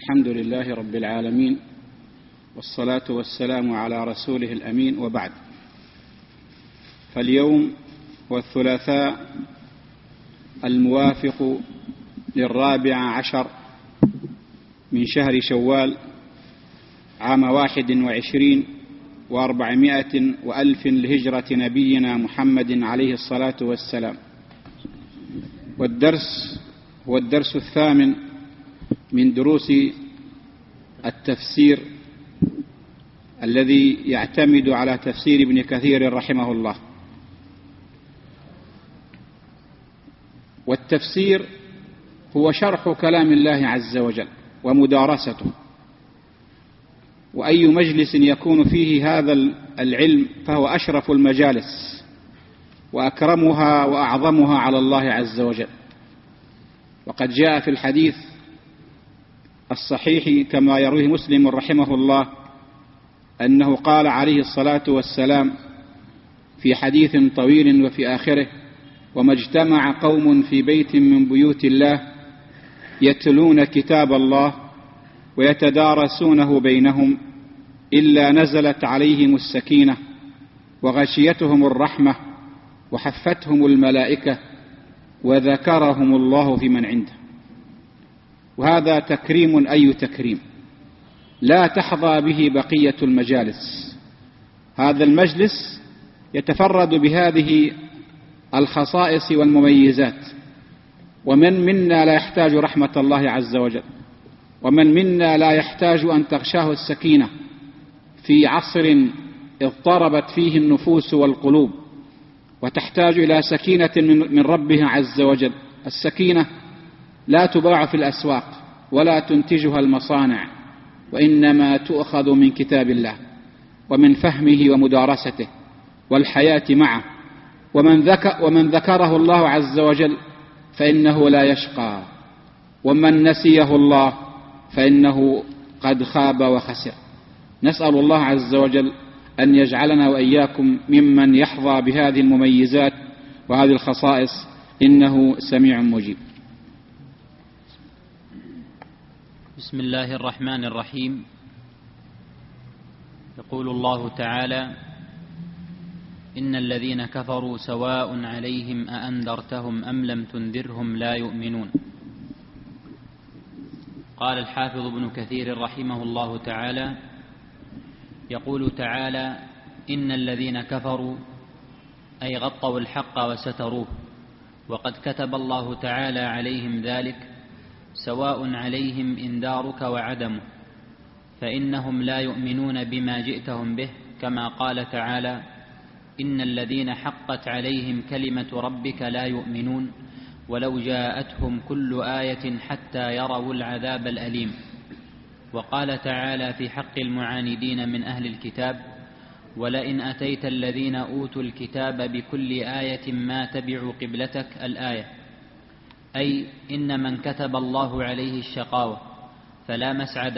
الحمد لله رب العالمين، والصلاة والسلام على رسوله الأمين، وبعد. فاليوم هو الثلاثاء الموافق 14 من شهر شوال عام 21 و400 وألف لهجرة نبينا محمد عليه الصلاة والسلام. والدرس هو الدرس الثامن من دروس التفسير الذي يعتمد على تفسير ابن كثير رحمه الله. والتفسير هو شرح كلام الله عز وجل ومدارسته، وأي مجلس يكون فيه هذا العلم فهو أشرف المجالس وأكرمها وأعظمها على الله عز وجل. وقد جاء في الحديث الصحيح كما يرويه مسلم رحمه الله أنه قال عليه الصلاة والسلام في حديث طويل وفي آخره: وما اجتمع قوم في بيت من بيوت الله يتلون كتاب الله ويتدارسونه بينهم إلا نزلت عليهم السكينة وغشيتهم الرحمة وحفتهم الملائكة وذكرهم الله في من عنده. وهذا تكريم أي تكريم لا تحظى به بقية المجالس. هذا المجلس يتفرد بهذه الخصائص والمميزات، ومن منا لا يحتاج رحمة الله عز وجل، ومن منا لا يحتاج أن تغشاه السكينة في عصر اضطربت فيه النفوس والقلوب وتحتاج إلى سكينة من ربها عز وجل. السكينة لا تباع في الأسواق ولا تنتجها المصانع، وإنما تؤخذ من كتاب الله ومن فهمه ومدارسته والحياة معه. ومن ذكره الله عز وجل فإنه لا يشقى، ومن نسيه الله فإنه قد خاب وخسر. نسأل الله عز وجل أن يجعلنا وإياكم ممن يحظى بهذه المميزات وهذه الخصائص، إنه سميع مجيب. بسم الله الرحمن الرحيم. يقول الله تعالى: إن الذين كفروا سواء عليهم أأنذرتهم أم لم تنذرهم لا يؤمنون. قال الحافظ ابن كثير رحمه الله تعالى: يقول تعالى: إن الذين كفروا أي غطوا الحق وستروه، وقد كتب الله تعالى عليهم ذلك، سواء عليهم إنذارك وعدمه، فإنهم لا يؤمنون بما جئتهم به، كما قال تعالى: إن الذين حقت عليهم كلمة ربك لا يؤمنون ولو جاءتهم كل آية حتى يروا العذاب الأليم. وقال تعالى في حق المعاندين من أهل الكتاب: ولئن أتيت الذين أوتوا الكتاب بكل آية ما تبعوا قبلتك، الآية، أي إن من كتب الله عليه الشقاوة فلا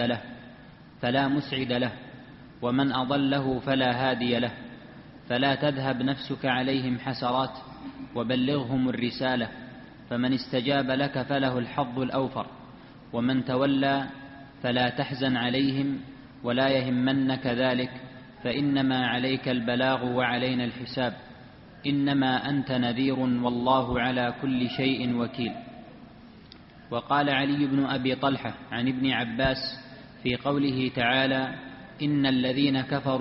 مسعد له، ومن أضله فلا هادي له، فلا تذهب نفسك عليهم حسرات، وبلغهم الرسالة، فمن استجاب لك فله الحظ الأوفر، ومن تولى فلا تحزن عليهم ولا يهمنك ذلك، فإنما عليك البلاغ وعلينا الحساب، إنما أنت نذير والله على كل شيء وكيل. وقال علي بن أبي طلحة عن ابن عباس في قوله تعالى: إن الذين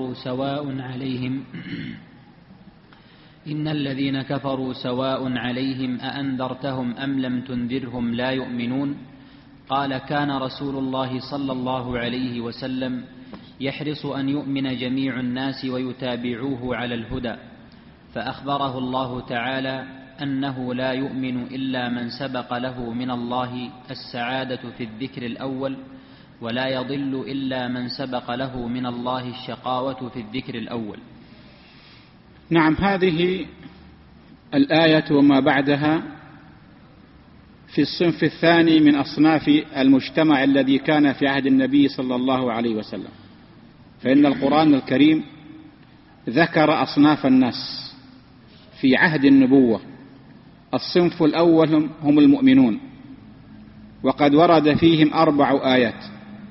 كفروا سواء عليهم أأنذرتهم أم لم تنذرهم لا يؤمنون، قال: كان رسول الله صلى الله عليه وسلم يحرص أن يؤمن جميع الناس ويتابعوه على الهدى، فأخبره الله تعالى أنه لا يؤمن إلا من سبق له من الله السعادة في الذكر الأول، ولا يضل إلا من سبق له من الله الشقاوة في الذكر الأول. نعم، هذه الآية وما بعدها في الصنف الثاني من أصناف المجتمع الذي كان في عهد النبي صلى الله عليه وسلم. فإن القرآن الكريم ذكر أصناف الناس في عهد النبوة. الصنف الأول هم المؤمنون، وقد ورد فيهم 4 آيات.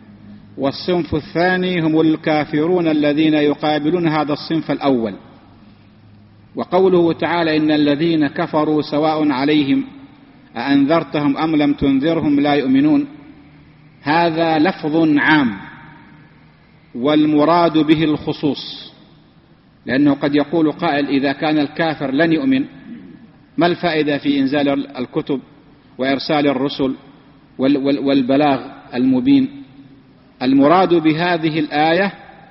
والصنف الثاني هم الكافرون الذين يقابلون هذا الصنف الأول. وقوله تعالى إن الذين كفروا سواء عليهم أأنذرتهم أم لم تنذرهم لا يؤمنون، هذا لفظ عام والمراد به الخصوص، لأنه قد يقول قائل إذا كان الكافر لن يؤمن ما الفائدة في إنزال الكتب وإرسال الرسل والبلاغ المبين؟ المراد بهذه الآية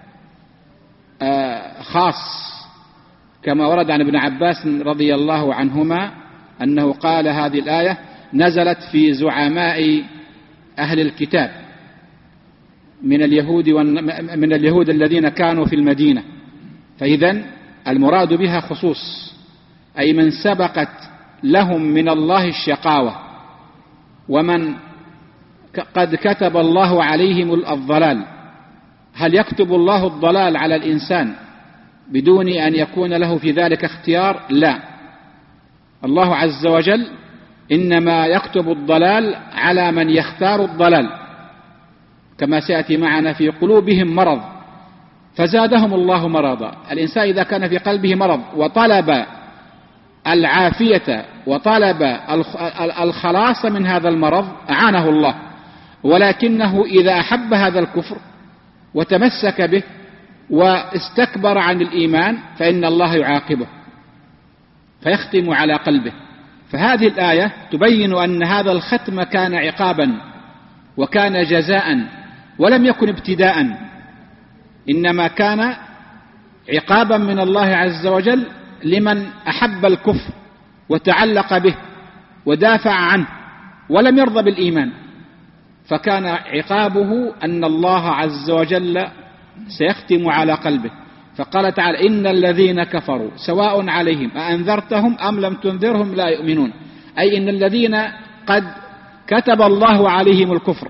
خاص، كما ورد عن ابن عباس رضي الله عنهما أنه قال هذه الآية نزلت في زعماء أهل الكتاب من اليهود الذين كانوا في المدينة، فإذن المراد بها خصوص، أي من سبقت لهم من الله الشقاوة ومن قد كتب الله عليهم الضلال. هل يكتب الله الضلال على الإنسان بدون أن يكون له في ذلك اختيار؟ لا، الله عز وجل إنما يكتب الضلال على من يختار الضلال، كما سيأتي معنا في قلوبهم مرض فزادهم الله مرضا. الإنسان إذا كان في قلبه مرض وطلب العافية وطلب الخلاص من هذا المرض أعانه الله، ولكنه إذا أحب هذا الكفر وتمسك به واستكبر عن الإيمان فإن الله يعاقبه فيختم على قلبه. فهذه الآية تبين أن هذا الختم كان عقابا وكان جزاء ولم يكن ابتداء، إنما كان عقابا من الله عز وجل لمن أحب الكفر وتعلق به ودافع عنه ولم يرضى بالإيمان، فكان عقابه أن الله عز وجل سيختم على قلبه. فقال تعالى إن الذين كفروا سواء عليهم أأنذرتهم أم لم تنذرهم لا يؤمنون، أي إن الذين قد كتب الله عليهم الكفر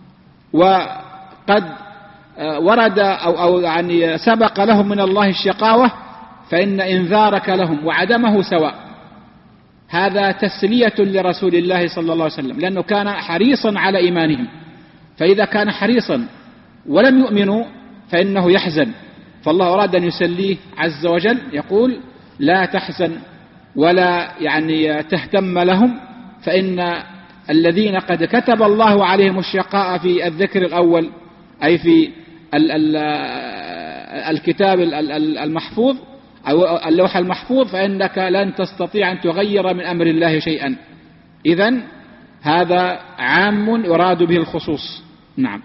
وقد ورد أو يعني سبق لهم من الله الشقاوة فإن إنذارك لهم وعدمه سواء. هذا تسلية لرسول الله صلى الله عليه وسلم، لأنه كان حريصا على إيمانهم، فإذا كان حريصا ولم يؤمنوا فإنه يحزن، فالله أراد أن يسليه عز وجل، يقول لا تحزن ولا يعني تهتم لهم، فإن الذين قد كتب الله عليهم الشقاء في الذكر الأول أي في الكتاب المحفوظ أو اللوح المحفوظ، فإنك لن تستطيع أن تغير من أمر الله شيئا. إذن هذا عام يراد به الخصوص. نعم.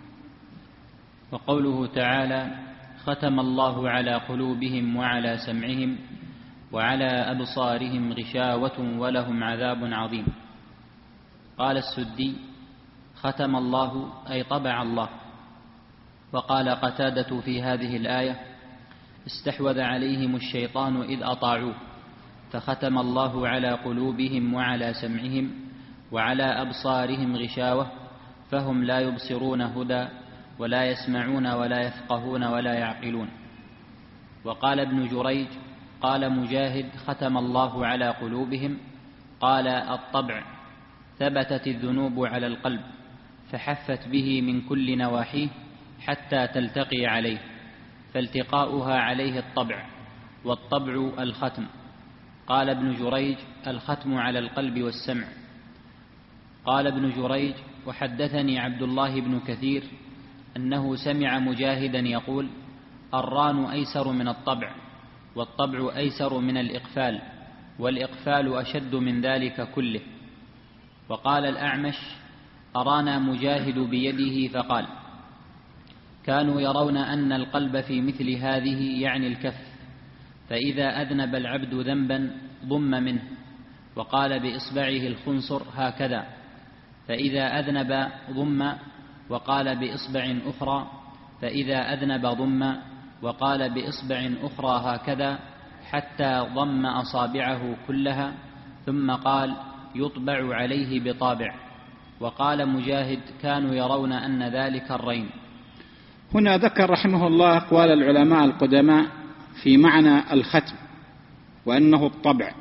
وقوله تعالى ختم الله على قلوبهم وعلى سمعهم وعلى أبصارهم غشاوة ولهم عذاب عظيم. قال السدي ختم الله أي طبع الله. وقال قتادة في هذه الآية استحوذ عليهم الشيطان إذ أطاعوه فختم الله على قلوبهم وعلى سمعهم وعلى أبصارهم غشاوة فهم لا يبصرون هدى ولا يسمعون ولا يفقهون ولا يعقلون. وقال ابن جريج قال مجاهد ختم الله على قلوبهم، قال الطبع ثبتت الذنوب على القلب فحفت به من كل نواحيه حتى تلتقي عليه، فالتقاؤها عليه الطبع، والطبع الختم. قال ابن جريج الختم على القلب والسمع. قال ابن جريج وحدثني عبد الله بن كثير أنه سمع مجاهدا يقول الران أيسر من الطبع، والطبع أيسر من الإقفال، والإقفال أشد من ذلك كله. وقال الأعمش أرانا مجاهد بيده فقال كانوا يرون أن القلب في مثل هذه يعني الكف، فإذا أذنب العبد ذنبا ضم منه، وقال بإصبعه الخنصر هكذا، فإذا أذنب ضم، وقال بإصبع أخرى، فإذا أذنب ضم، وقال بإصبع أخرى هكذا، حتى ضم أصابعه كلها، ثم قال يطبع عليه بطابع. وقال مجاهد كانوا يرون أن ذلك الرين. هنا ذكر رحمه الله أقوال العلماء القدماء في معنى الختم، وأنه الطبع،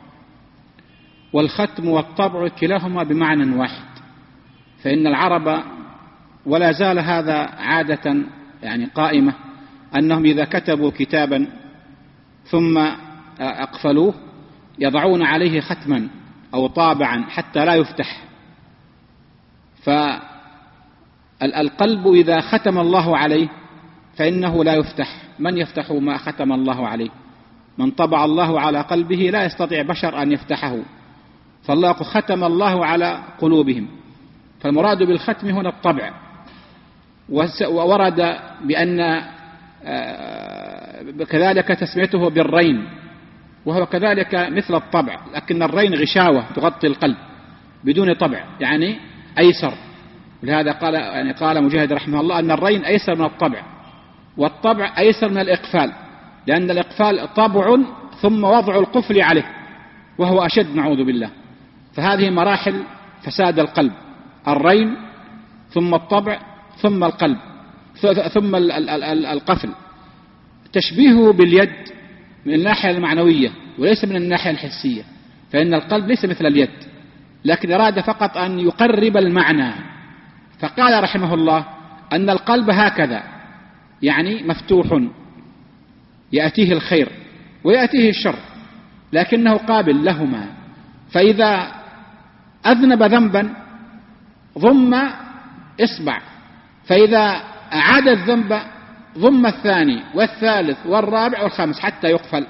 والختم والطبع كلاهما بمعنى واحد، فإن العرب ولا زال هذا عادة يعني قائمة، أنهم إذا كتبوا كتابا ثم أقفلوه يضعون عليه ختما أو طابعا حتى لا يفتح. فالقلب إذا ختم الله عليه فإنه لا يفتح. من يفتح ما ختم الله عليه؟ من طبع الله على قلبه لا يستطيع بشر أن يفتحه. فالله ختم الله على قلوبهم، فالمراد بالختم هنا الطبع. وورد بأن كذلك تسميته بالرين، وهو كذلك مثل الطبع، لكن الرين غشاوة تغطي القلب بدون طبع، يعني أيسر. ولهذا قال مجاهد رحمه الله أن الرين أيسر من الطبع، والطبع أيسر من الإقفال، لأن الإقفال طبع ثم وضع القفل عليه وهو أشد، نعوذ بالله. فهذه مراحل فساد القلب: الرين ثم الطبع ثم القلب ثم القفل. تشبيهه باليد من الناحية المعنوية وليس من الناحية الحسية، فإن القلب ليس مثل اليد، لكن أراد فقط أن يقرب المعنى. فقال رحمه الله أن القلب هكذا، يعني مفتوح، يأتيه الخير ويأتيه الشر، لكنه قابل لهما. فإذا أذنب ذنبا ضم إصبع، فإذا أعاد الذنب ضم الثاني والثالث والرابع والخامس حتى يقفل.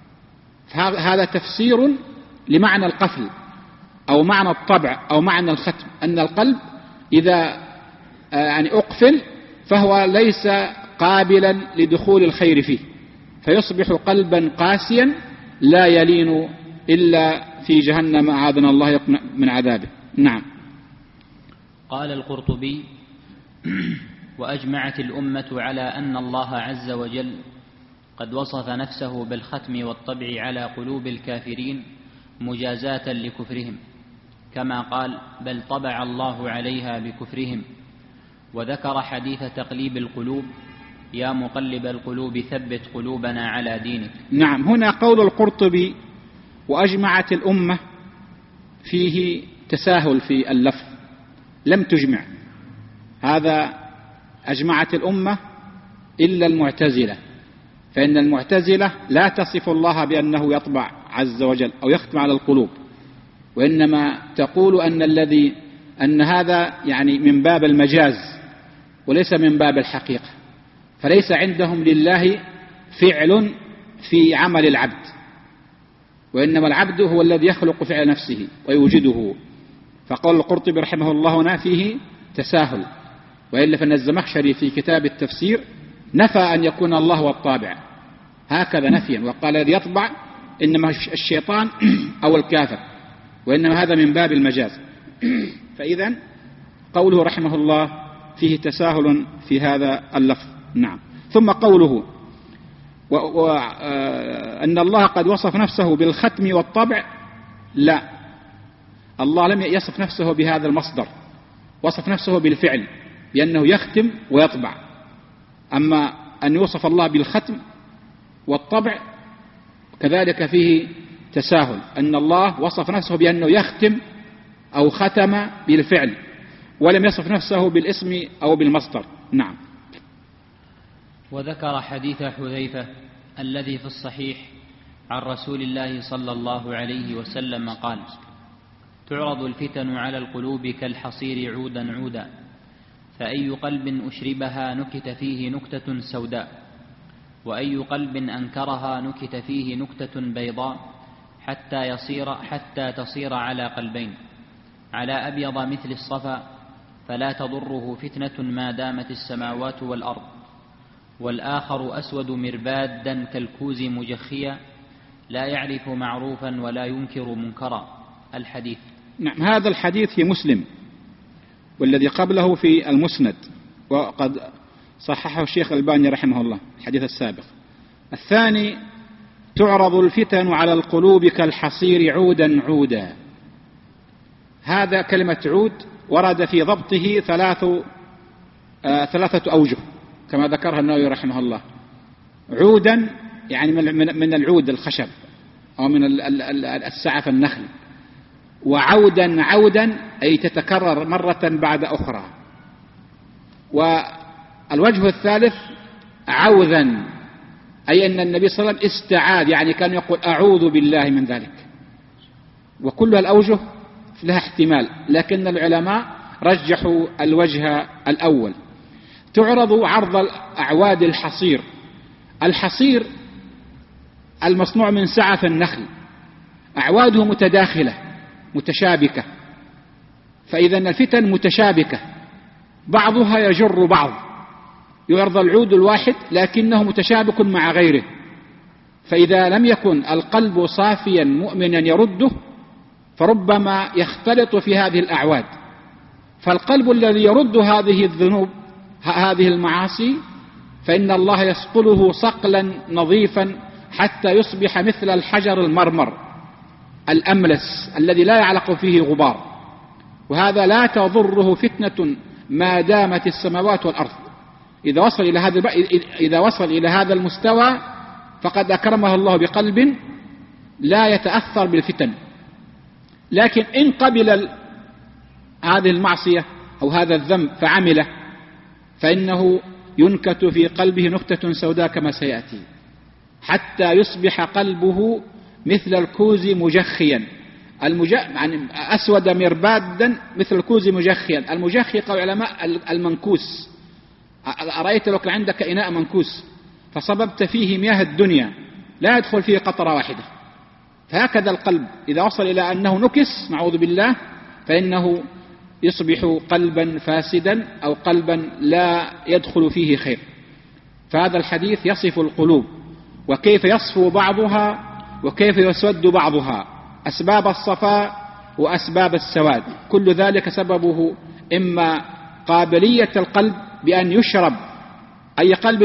فهذا تفسير لمعنى القفل أو معنى الطبع أو معنى الختم، أن القلب إذا يعني أقفل فهو ليس قابلا لدخول الخير فيه، فيصبح قلبا قاسيا لا يلين إلا في جهنم، أعاذنا الله من عذابه. نعم. قال القرطبي: وأجمعت الأمة على أن الله عز وجل قد وصف نفسه بالختم والطبع على قلوب الكافرين مجازاة لكفرهم، كما قال: بل طبع الله عليها بكفرهم. وذكر حديث تقليب القلوب: يا مقلب القلوب ثبت قلوبنا على دينك. نعم. هنا قول القرطبي وأجمعت الأمة فيه تساهل في اللفظ، لم تجمع. هذا أجمعت الأمة إلا المعتزلة، فإن المعتزلة لا تصف الله بأنه يطبع عز وجل أو يختم على القلوب، وإنما تقول أن هذا يعني من باب المجاز وليس من باب الحقيقة. فليس عندهم لله فعل في عمل العبد، وإنما العبد هو الذي يخلق فعل نفسه ويوجده. فقول القرطبي رحمه الله هنا فيه تساهل، وإلا فإن الزمخشري في كتاب التفسير نفى أن يكون الله هو الطابع هكذا نفيا، وقال الذي يطبع إنما الشيطان أو الكافر، وإنما هذا من باب المجاز. فإذن قوله رحمه الله فيه تساهل في هذا اللفظ. نعم. ثم قوله أن الله قد وصف نفسه بالختم والطبع، لا، الله لم يصف نفسه بهذا المصدر، وصف نفسه بالفعل بأنه يختم ويطبع. أما أن يوصف الله بالختم والطبع كذلك فيه تساهل، أن الله وصف نفسه بأنه يختم أو ختم بالفعل، ولم يصف نفسه بالاسم أو بالمصدر. نعم. وذكر حديث حذيفة الذي في الصحيح عن رسول الله صلى الله عليه وسلم قال: تعرض الفتن على القلوب كالحصير عودا عودا، فأي قلب أشربها نكت فيه نكتة سوداء، وأي قلب أنكرها نكت فيه نكتة بيضاء، حتى تصير على قلبين، على أبيض مثل الصفا، فلا تضره فتنة ما دامت السماوات والأرض، والآخر أسود مربادا كالكوز مجخيا، لا يعرف معروفا ولا ينكر منكرا. الحديث. نعم. هذا الحديث في مسلم، والذي قبله في المسند، وقد صححه الشيخ الألباني رحمه الله الحديث السابق. الثاني: تعرض الفتن على القلوب كالحصير عودا عودا. هذا كلمة عود ورد في ضبطه ثلاثة أوجه كما ذكرها النووي رحمه الله. عودا يعني من العود الخشب أو من السعف النخل، وعودا عودا أي تتكرر مرة بعد أخرى. والوجه الثالث عوذا، أي أن النبي صلى الله عليه وسلم استعاذ، يعني كان يقول أعوذ بالله من ذلك. وكل الأوجه لها احتمال، لكن العلماء رجحوا الوجه الأول. تعرض عرض الأعواد الحصير. الحصير المصنوع من سعف النخل، أعواده متداخلة متشابكة، فإذا الفتن متشابكة بعضها يجر بعض، يعرض العود الواحد لكنه متشابك مع غيره، فإذا لم يكن القلب صافيا مؤمنا يرده فربما يختلط في هذه الأعواد. فالقلب الذي يرد هذه الذنوب هذه المعاصي فإن الله يصقله صقلا نظيفا حتى يصبح مثل الحجر المرمر الأملس الذي لا يعلق فيه غبار، وهذا لا تضره فتنة ما دامت السماوات والأرض. إذا وصل إلى هذا المستوى فقد أكرمه الله بقلب لا يتأثر بالفتن. لكن إن قبل هذه المعصية أو هذا الذنب فعمله فإنه ينكت في قلبه نكتة سوداء كما سيأتي، حتى يصبح قلبه مثل الكوز مجخيا، يعني أسود مربادا مثل الكوز مجخيا. المجخي قال العلماء المنكوس. أرأيت لو كان عندك إناء منكوس فصببت فيه مياه الدنيا لا يدخل فيه قطرة واحدة، فهكذا القلب إذا وصل إلى أنه نكس نعوذ بالله فإنه يصبح قلبا فاسدا أو قلبا لا يدخل فيه خير. فهذا الحديث يصف القلوب وكيف يصفو بعضها وكيف يسود بعضها، أسباب الصفاء وأسباب السواد، كل ذلك سببه إما قابلية القلب بأن يشرب، أي قلب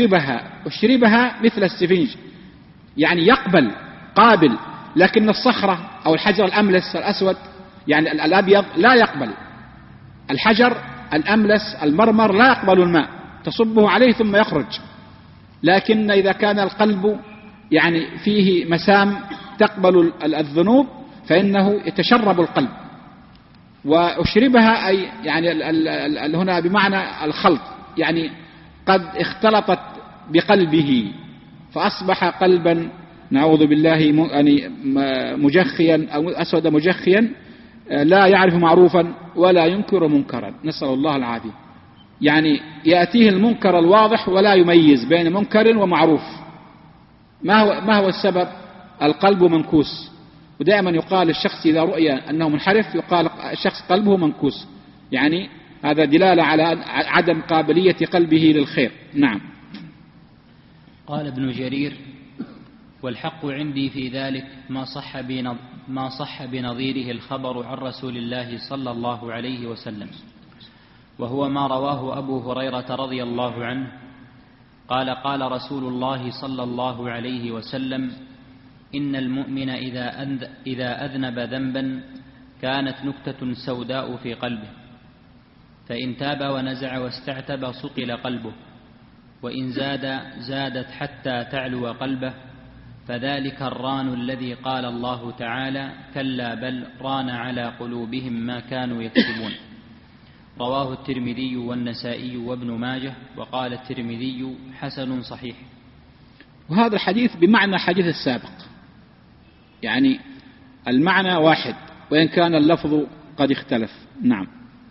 أشربها مثل السفنج، يعني يقبل قابل، لكن الصخرة أو الحجر الأملس الأسود يعني الأبيض لا يقبل. الحجر الأملس المرمر لا يقبل الماء، تصبه عليه ثم يخرج. لكن إذا كان القلب يعني فيه مسام تقبل الذنوب فإنه يتشرب القلب. وأشربها أي يعني هنا بمعنى الخلط، يعني قد اختلطت بقلبه فأصبح قلبا نعوذ بالله يعني مجخيا أو أسود مجخيا لا يعرف معروفا ولا ينكر منكرا، نسأل الله العافية. يعني يأتيه المنكر الواضح ولا يميز بين منكر ومعروف. ما هو السبب؟ القلب منكوس. ودائما يقال الشخص إذا رؤي أنه منحرف يقال الشخص قلبه منكوس، يعني هذا دلالة على عدم قابلية قلبه للخير. نعم. قال ابن جرير: والحق عندي في ذلك ما صح بنظيره الخبر عن رسول الله صلى الله عليه وسلم، وهو ما رواه أبو هريرة رضي الله عنه قال: قال رسول الله صلى الله عليه وسلم: إن المؤمن إذا أذنب ذنبا كانت نكتة سوداء في قلبه، فإن تاب ونزع واستعتب صقل قلبه، وإن زادت حتى تعلو قلبه، فذلك الران الذي قال الله تعالى: كلا بل ران على قلوبهم ما كانوا يكسبون. رواه الترمذي والنسائي وابن ماجه، وقال الترمذي: حسن صحيح. وهذا الحديث بمعنى حديث السابق، يعني المعنى واحد وإن كان اللفظ قد اختلف. نعم.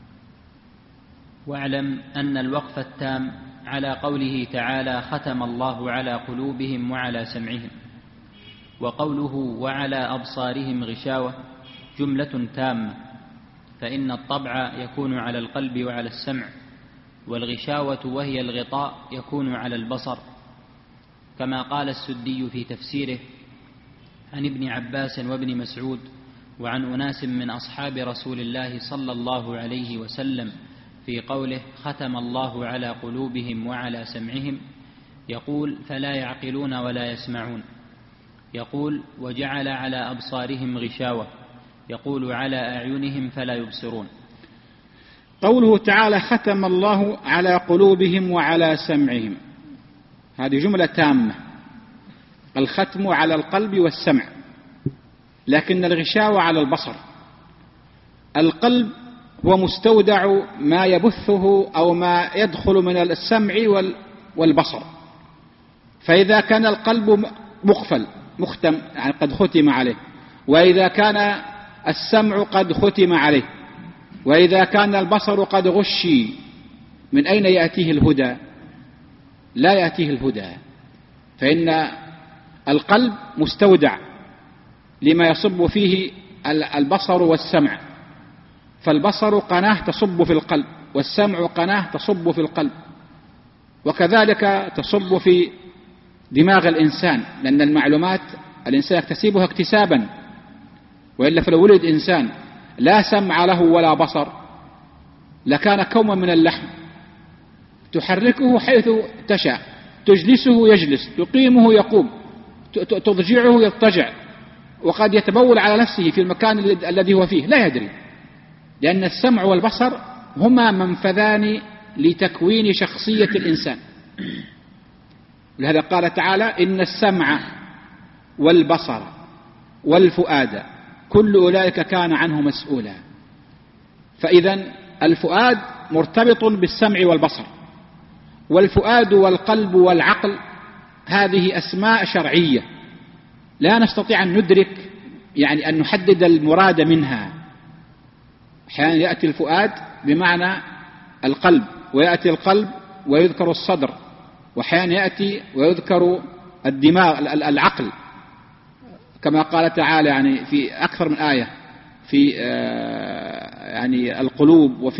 واعلم أن الوقف التام على قوله تعالى: ختم الله على قلوبهم وعلى سمعهم، وقوله وعلى أبصارهم غشاوة جملة تامة، فإن الطبع يكون على القلب وعلى السمع، والغشاوة وهي الغطاء يكون على البصر، كما قال السدي في تفسيره عن ابن عباس وابن مسعود وعن أناس من أصحاب رسول الله صلى الله عليه وسلم في قوله: ختم الله على قلوبهم وعلى سمعهم، يقول: فلا يعقلون ولا يسمعون. يقول: وجعل على أبصارهم غشاوة، يقول: على أعينهم فلا يبصرون. قوله تعالى: ختم الله على قلوبهم وعلى سمعهم، هذه جملة تامة، الختم على القلب والسمع، لكن الغشاوة على البصر. القلب هو مستودع ما يبثه أو ما يدخل من السمع والبصر. فإذا كان القلب مقفل مختم يعني قد ختم عليه، وإذا كان السمع قد ختم عليه، وإذا كان البصر قد غشي، من أين يأتيه الهدى؟ لا يأتيه الهدى. فإن القلب مستودع لما يصب فيه البصر والسمع، فالبصر قناة تصب في القلب، والسمع قناة تصب في القلب، وكذلك تصب في دماغ الإنسان، لأن المعلومات الإنسان يكتسبها اكتسابا، وإلا فلو ولد إنسان لا سمع له ولا بصر لكان كوما من اللحم، تحركه حيث تشاء، تجلسه يجلس، تقيمه يقوم، تضجعه يضطجع، وقد يتبول على نفسه في المكان الذي هو فيه لا يدري، لأن السمع والبصر هما منفذان لتكوين شخصية الإنسان. لهذا قال تعالى: إن السمع والبصر والفؤاد كل أولئك كان عنه مسؤولا. فإذا الفؤاد مرتبط بالسمع والبصر، والفؤاد والقلب والعقل هذه أسماء شرعية لا نستطيع أن ندرك يعني أن نحدد المراد منها. أحيانا يأتي الفؤاد بمعنى القلب، ويأتي القلب ويذكر الصدر، وأحيانا يأتي ويذكر الدماغ العقل، كما قال تعالى يعني في أكثر من آية في يعني القلوب، وفي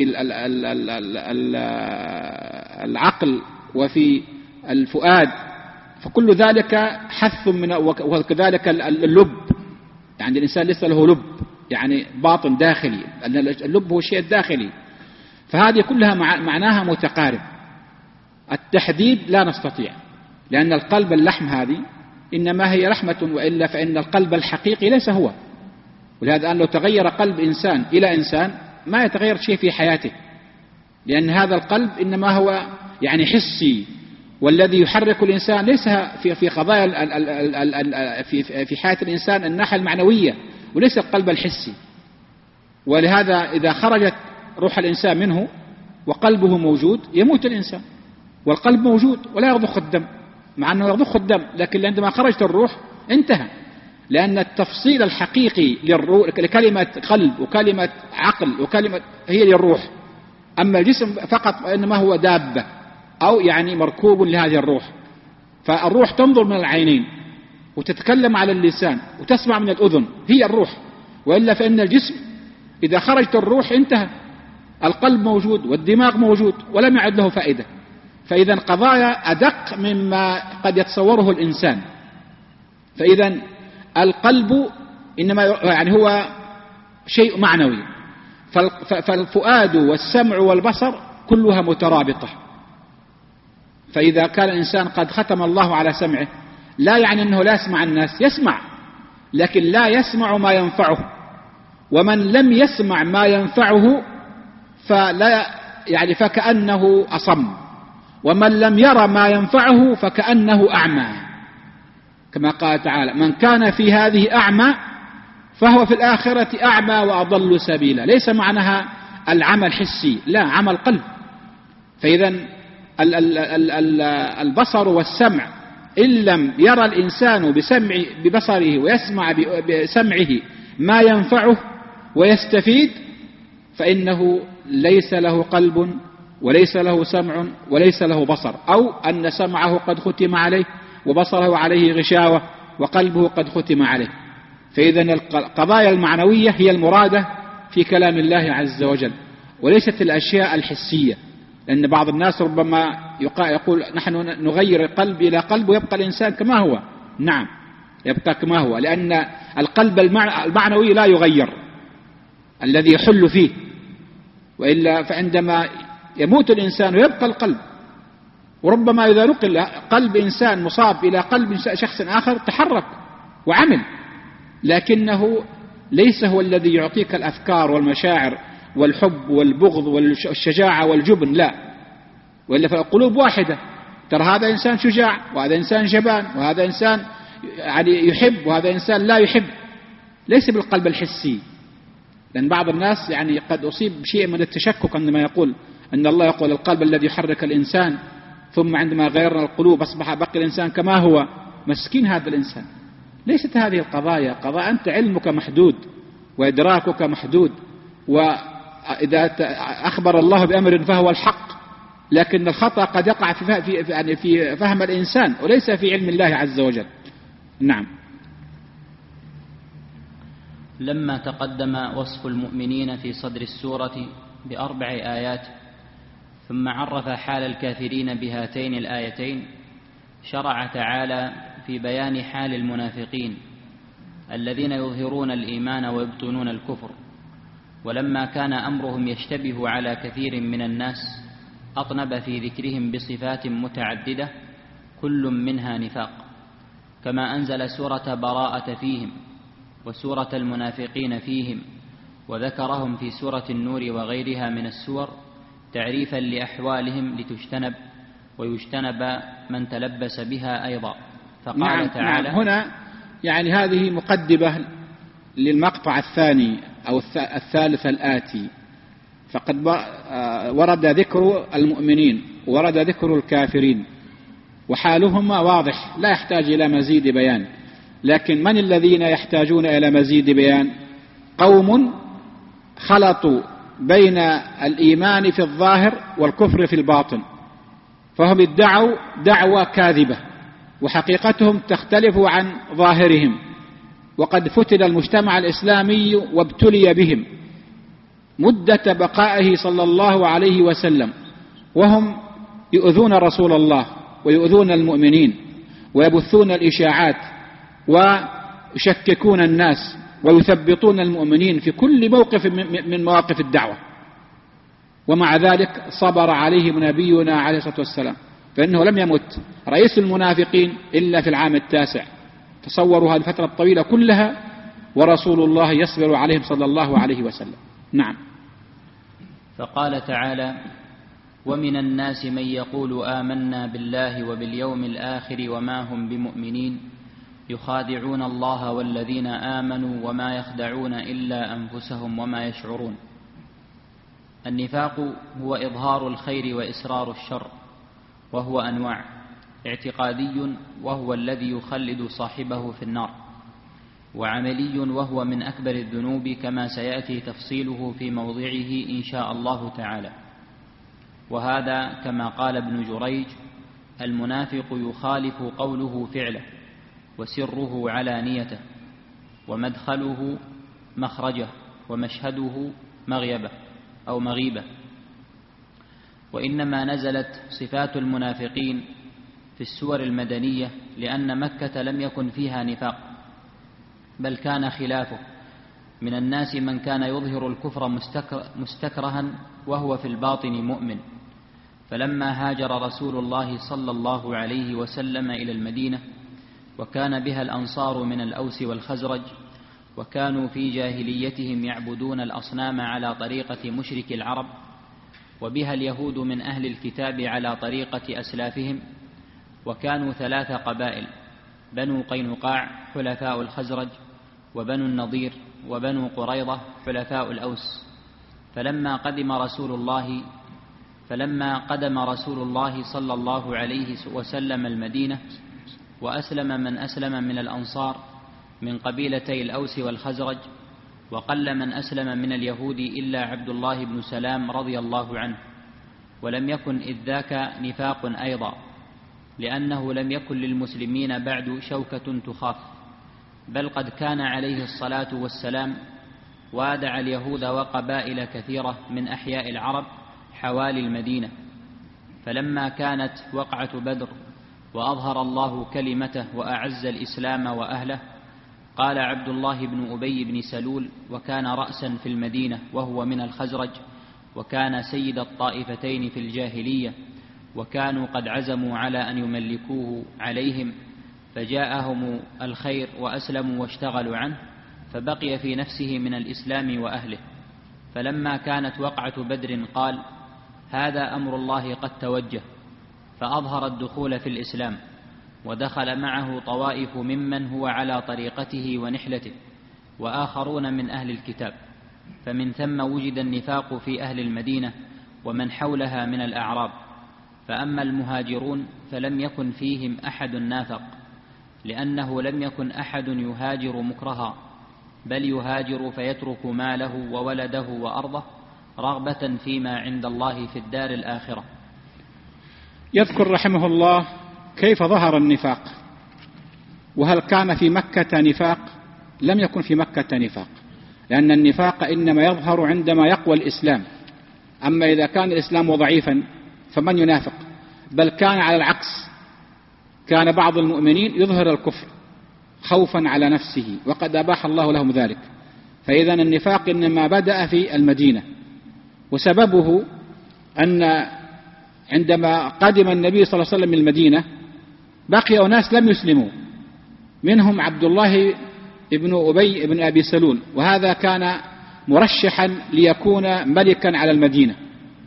العقل، وفي الفؤاد، فكل ذلك حث من، وكذلك اللب، يعني الإنسان ليس له لب يعني باطن داخلي، اللب هو الشيء الداخلي، فهذه كلها معناها متقارب. التحديد لا نستطيع، لأن القلب اللحم هذه إنما هي لحمة، وإلا فإن القلب الحقيقي ليس هو. ولهذا الآن لو تغير قلب إنسان إلى إنسان ما يتغير شيء في حياته، لأن هذا القلب إنما هو يعني حسي، والذي يحرك الإنسان ليس في قضايا في حياة الإنسان الناحية المعنوية، وليس القلب الحسي. ولهذا إذا خرجت روح الإنسان منه وقلبه موجود يموت الإنسان، والقلب موجود ولا يضخ الدم، مع أنه يضخ الدم، لكن عندما خرجت الروح انتهى، لأن التفصيل الحقيقي لكلمة قلب وكلمة عقل وكلمة هي للروح، أما الجسم فقط إنما هو دابة أو يعني مركوب لهذه الروح. فالروح تنظر من العينين وتتكلم على اللسان وتسمع من الأذن، هي الروح، وإلا فإن الجسم إذا خرجت الروح انتهى، القلب موجود والدماغ موجود ولم يعد له فائدة. فإذا قضايا أدق مما قد يتصوره الإنسان. فإذا القلب إنما يعني هو شيء معنوي، فالفؤاد والسمع والبصر كلها مترابطة. فإذا كان الإنسان قد ختم الله على سمعه لا يعني أنه لا يسمع الناس، يسمع، لكن لا يسمع ما ينفعه، ومن لم يسمع ما ينفعه فلا يعني فكأنه أصم، ومن لم يرى ما ينفعه فكأنه أعمى، كما قال تعالى: من كان في هذه أعمى فهو في الآخرة أعمى وأضل سبيلا. ليس معناها العمى الحسي، لا، عمى القلب. فإذا البصر والسمع إن لم يرى الإنسان ببصره ويسمع بسمعه ما ينفعه ويستفيد فإنه ليس له قلب وليس له سمع وليس له بصر، أو أن سمعه قد ختم عليه وبصره عليه غشاوة وقلبه قد ختم عليه. فإذا القضايا المعنوية هي المرادة في كلام الله عز وجل، وليست الأشياء الحسية. لأن بعض الناس ربما يقول: نحن نغير القلب إلى قلب ويبقى الإنسان كما هو. نعم، يبقى كما هو، لأن القلب المعنوي لا يغير، الذي يحل فيه، وإلا فعندما يموت الإنسان ويبقى القلب. وربما إذا نقل قلب إنسان مصاب إلى قلب شخص آخر تحرك وعمل، لكنه ليس هو الذي يعطيك الأفكار والمشاعر والحب والبغض والشجاعة والجبن، لا، وإلا فالقلوب واحدة. ترى هذا إنسان شجاع، وهذا إنسان جبان، وهذا إنسان يعني يحب، وهذا إنسان لا يحب، ليس بالقلب الحسي. لأن بعض الناس يعني قد أصيب بشيء من التشكك عندما يقول أن الله يقول القلب الذي يحرك الإنسان، ثم عندما غيرنا القلوب أصبح باقي الإنسان كما هو. مسكين هذا الإنسان. ليست هذه القضايا قضايا، أنت علمك محدود وإدراكك محدود، وإذا أخبر الله بأمر فهو الحق، لكن الخطأ قد يقع في فهم الإنسان وليس في علم الله عز وجل. نعم. لما تقدم وصف المؤمنين في صدر السورة ب4 آيات، ثم عرف حال الكافرين بهاتين الآيتين، شرع تعالى في بيان حال المنافقين الذين يظهرون الإيمان ويبطنون الكفر. ولما كان أمرهم يشتبه على كثير من الناس أطنب في ذكرهم بصفات متعددة كل منها نفاق، كما أنزل سورة براءة فيهم وسورة المنافقين فيهم، وذكرهم في سورة النور وغيرها من السور تعريفا لأحوالهم لتجتنب ويجتنب من تلبس بها أيضا. فقال تعالى: نعم. هنا يعني هذه مقدمة للمقطع الثاني أو الثالث الآتي. فقد ورد ذكر المؤمنين ورد ذكر الكافرين، وحالهما واضح لا يحتاج إلى مزيد بيان. لكن من الذين يحتاجون إلى مزيد بيان؟ قوم خلطوا بين الإيمان في الظاهر والكفر في الباطن، فهم ادعوا دعوة كاذبة وحقيقتهم تختلف عن ظاهرهم، وقد فتن المجتمع الإسلامي وابتلي بهم مدة بقائه صلى الله عليه وسلم، وهم يؤذون رسول الله ويؤذون المؤمنين ويبثون الإشاعات ويشككون الناس ويثبطون المؤمنين في كل موقف من مواقف الدعوة، ومع ذلك صبر عليهم نبينا عليه الصلاة والسلام، فإنه لم يمت رئيس المنافقين إلا في العام 9. تصوروا هذه الفترة الطويلة كلها ورسول الله يصبر عليهم صلى الله عليه وسلم. نعم. فقال تعالى: ومن الناس من يقول آمنا بالله وباليوم الآخر وما هم بمؤمنين يخادعون الله والذين آمنوا وما يخدعون إلا أنفسهم وما يشعرون. النفاق هو إظهار الخير وإسرار الشر، وهو أنواع: اعتقادي وهو الذي يخلد صاحبه في النار، وعملي وهو من أكبر الذنوب كما سيأتي تفصيله في موضعه إن شاء الله تعالى. وهذا كما قال ابن جريج: المنافق يخالف قوله فعله، وسره علانيته، ومدخله مخرجه، ومشهده مغيبة أو مغيبة. وإنما نزلت صفات المنافقين في السور المدنية لأن مكة لم يكن فيها نفاق، بل كان خلافه. من الناس من كان يظهر الكفر مستكرها وهو في الباطن مؤمن. فلما هاجر رسول الله صلى الله عليه وسلم إلى المدينة، وكان بها الأنصار من الأوس والخزرج، وكانوا في جاهليتهم يعبدون الأصنام على طريقة مشرك العرب، وبها اليهود من أهل الكتاب على طريقة أسلافهم، وكانوا 3 قبائل: بنو قينقاع حلفاء الخزرج، وبنو النضير، وبنو قريظة حلفاء الأوس. فلما قدم رسول الله صلى الله عليه وسلم المدينة، وأسلم من أسلم من الأنصار من قبيلتي الأوس والخزرج، وقل من أسلم من اليهود إلا عبد الله بن سلام رضي الله عنه. ولم يكن إذ ذاك نفاق أيضا، لأنه لم يكن للمسلمين بعد شوكة تخاف، بل قد كان عليه الصلاة والسلام وادع اليهود وقبائل كثيرة من أحياء العرب حوالي المدينة. فلما كانت وقعة بدر وأظهر الله كلمته وأعز الإسلام وأهله، قال عبد الله بن أبي بن سلول، وكان رأسا في المدينة وهو من الخزرج، وكان سيد الطائفتين في الجاهلية، وكانوا قد عزموا على أن يملكوه عليهم، فجاءهم الخير وأسلموا واشتغلوا عنه، فبقي في نفسه من الإسلام وأهله. فلما كانت وقعة بدر قال: هذا أمر الله قد توجه، فأظهر الدخول في الإسلام، ودخل معه طوائف ممن هو على طريقته ونحلته، وآخرون من أهل الكتاب. فمن ثم وجد النفاق في أهل المدينة ومن حولها من الأعراب. فأما المهاجرون فلم يكن فيهم أحد نافق، لأنه لم يكن أحد يهاجر مكرها، بل يهاجر فيترك ماله وولده وأرضه رغبة فيما عند الله في الدار الآخرة. يذكر رحمه الله كيف ظهر النفاق، وهل كان في مكة نفاق؟ لم يكن في مكة نفاق، لأن النفاق إنما يظهر عندما يقوى الإسلام. أما إذا كان الإسلام ضعيفا فمن ينافق؟ بل كان على العكس، كان بعض المؤمنين يظهر الكفر خوفا على نفسه، وقد أباح الله لهم ذلك. فإذا النفاق إنما بدأ في المدينة، وسببه أن عندما قدم النبي صلى الله عليه وسلم من المدينة بقي أناس لم يسلموا، منهم عبد الله ابن أبي ابن أبي سلول، وهذا كان مرشحا ليكون ملكا على المدينة.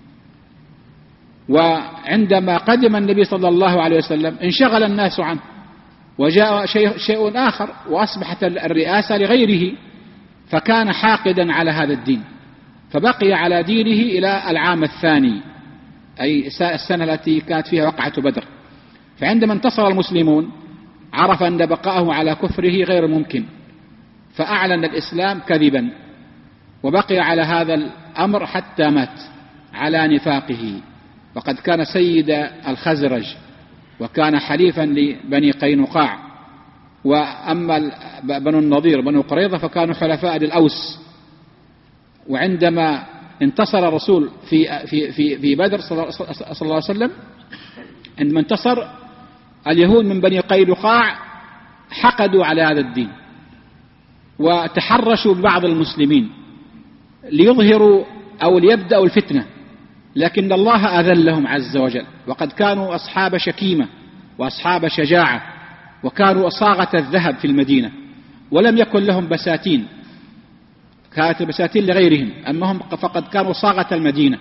وعندما قدم النبي صلى الله عليه وسلم انشغل الناس عنه، وجاء شيء آخر وأصبحت الرئاسة لغيره، فكان حاقدا على هذا الدين، فبقي على دينه إلى العام الثاني، أي السنة التي كانت فيها وقعة بدر. فعندما انتصر المسلمون عرف أن بقاءه على كفره غير ممكن، فأعلن الإسلام كذبا، وبقي على هذا الأمر حتى مات على نفاقه. وقد كان سيد الخزرج، وكان حليفا لبني قينقاع، وأما بنو النضير بنو قريظة فكانوا حلفاء للأوس. وعندما انتصر الرسول في بدر صلى الله عليه وسلم، عندما انتصر اليهود من بني قينقاع حقدوا على هذا الدين، وتحرشوا ببعض المسلمين ليظهروا أو ليبدأوا الفتنة، لكن الله أذلهم عز وجل. وقد كانوا أصحاب شكيمة وأصحاب شجاعة، وكانوا صاغة الذهب في المدينة، ولم يكن لهم بساتين، كانت البساتين لغيرهم، أما هم فقد كانوا صاغة المدينة.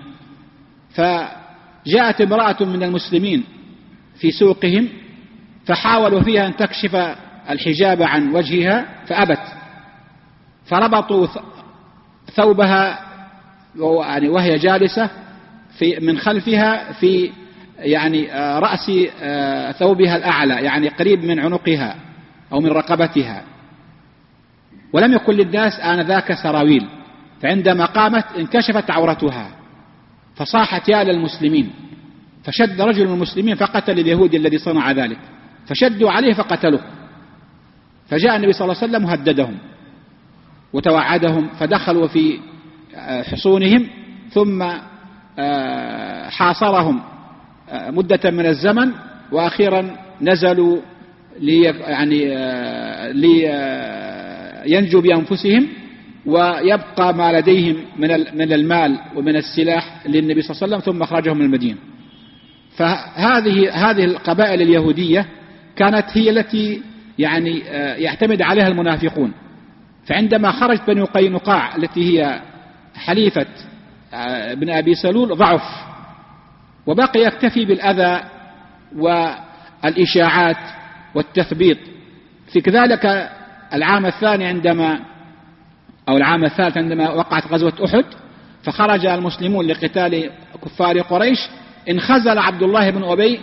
فجاءت امرأة من المسلمين في سوقهم فحاولوا فيها أن تكشف الحجاب عن وجهها فأبت، فربطوا ثوبها وهي جالسة من خلفها في رأس ثوبها الأعلى، يعني قريب من عنقها أو من رقبتها، ولم يكن للناس آنذاك سراويل، فعندما قامت انكشفت عورتها، فصاحت يا للمسلمين، فشد رجل من المسلمين فقتل اليهودي الذي صنع ذلك، فشدوا عليه فقتلوه. فجاء النبي صلى الله عليه وسلم وهددهم وتوعدهم، فدخلوا في حصونهم، ثم حاصرهم مدة من الزمن، وأخيرا نزلوا لينجوا بأنفسهم ويبقى ما لديهم من المال ومن السلاح للنبي صلى الله عليه وسلم، ثم أخرجهم من المدينة. فهذه القبائل اليهودية كانت هي التي يعتمد عليها المنافقون. فعندما خرجت بني قينقاع التي هي حليفة ابن أبي سلول ضعف، وبقي يكتفي بالأذى والإشاعات والتثبيط. في كذلك العام الثاني العام الثالث عندما وقعت غزوة أحد، فخرج المسلمون لقتال كفار قريش، انخزل عبد الله بن أبي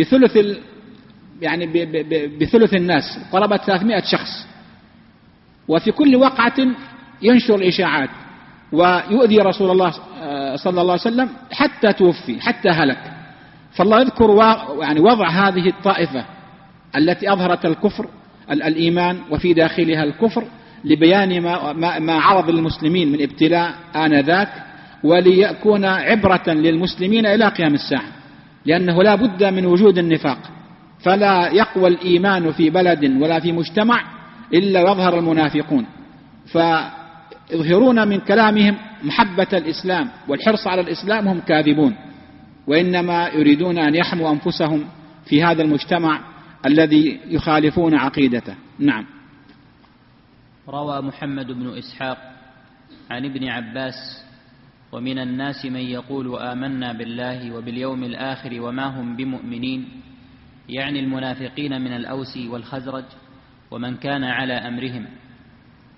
بثلث الناس، قرابة 300 شخص، وفي كل وقعة ينشر الإشاعات ويؤذي رسول الله صلى الله عليه وسلم حتى توفي، حتى هلك. فالله يذكر وضع هذه الطائفة التي أظهرت الكفر الإيمان وفي داخلها الكفر، لبيان ما عرض للمسلمين من ابتلاء آنذاك، وليكون عبرة للمسلمين إلى قيام الساعة، لأنه لا بد من وجود النفاق، فلا يقوى الإيمان في بلد ولا في مجتمع إلا يظهر المنافقون، فيظهرون من كلامهم محبة الإسلام والحرص على الإسلام، هم كاذبون، وإنما يريدون أن يحموا أنفسهم في هذا المجتمع الذي يخالفون عقيدته. نعم. روى محمد بن إسحاق عن ابن عباس: ومن الناس من يقول آمنا بالله وباليوم الآخر وما هم بمؤمنين، يعني المنافقين من الأوس والخزرج ومن كان على أمرهم.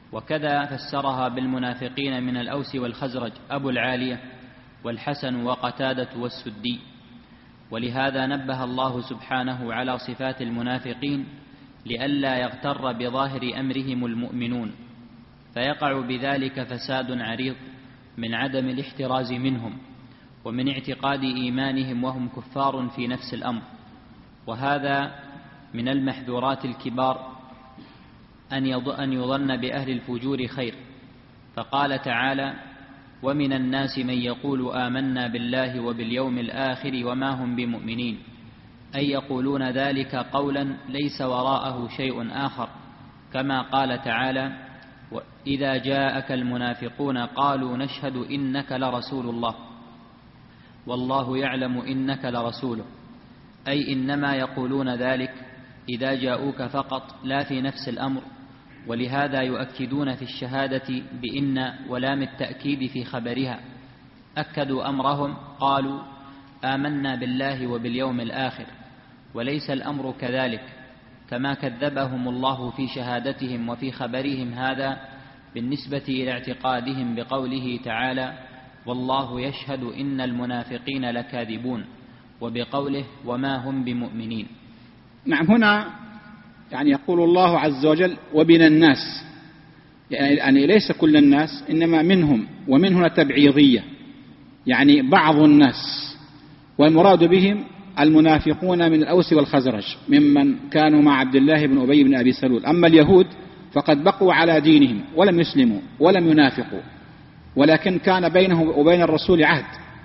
وكذا فسرها بالمنافقين من الأوس والخزرج أبو العالية والحسن وقتادة والسدي. ولهذا نبه الله سبحانه على صفات المنافقين لئلا يغتر بظاهر أمرهم المؤمنون، فيقع بذلك فساد عريض من عدم الاحتراز منهم ومن اعتقاد إيمانهم وهم كفار في نفس الأمر. وهذا من المحذورات الكبار أن يظن بأهل الفجور خير. فقال تعالى: ومن الناس من يقول آمنا بالله وباليوم الآخر وما هم بمؤمنين، أي يقولون ذلك قولا ليس وراءه شيء آخر، كما قال تعالى: إذا جاءك المنافقون قالوا نشهد إنك لرسول الله والله يعلم إنك لرسوله، أي إنما يقولون ذلك إذا جاءوك فقط لا في نفس الأمر. ولهذا يؤكدون في الشهادة بإن ولام التأكيد في خبرها، أكدوا أمرهم قالوا آمنا بالله وباليوم الآخر، وليس الأمر كذلك، كما كذبهم الله في شهادتهم وفي خبرهم هذا بالنسبة إلى اعتقادهم بقوله تعالى: والله يشهد إن المنافقين لكاذبون، وبقوله وما هم بمؤمنين. نعم، هنا يعني يقول الله عز وجل ومن الناس، يعني ليس كل الناس، إنما منهم، ومن هنا تبعيضية، يعني بعض الناس، والمراد بهم المنافقون من الأوس والخزرج ممن كانوا مع عبد الله بن أبي بن أبي سلول. أما اليهود فقد بقوا على دينهم ولم يسلموا ولم ينافقوا، ولكن كان بينهم وبين الرسول عهد،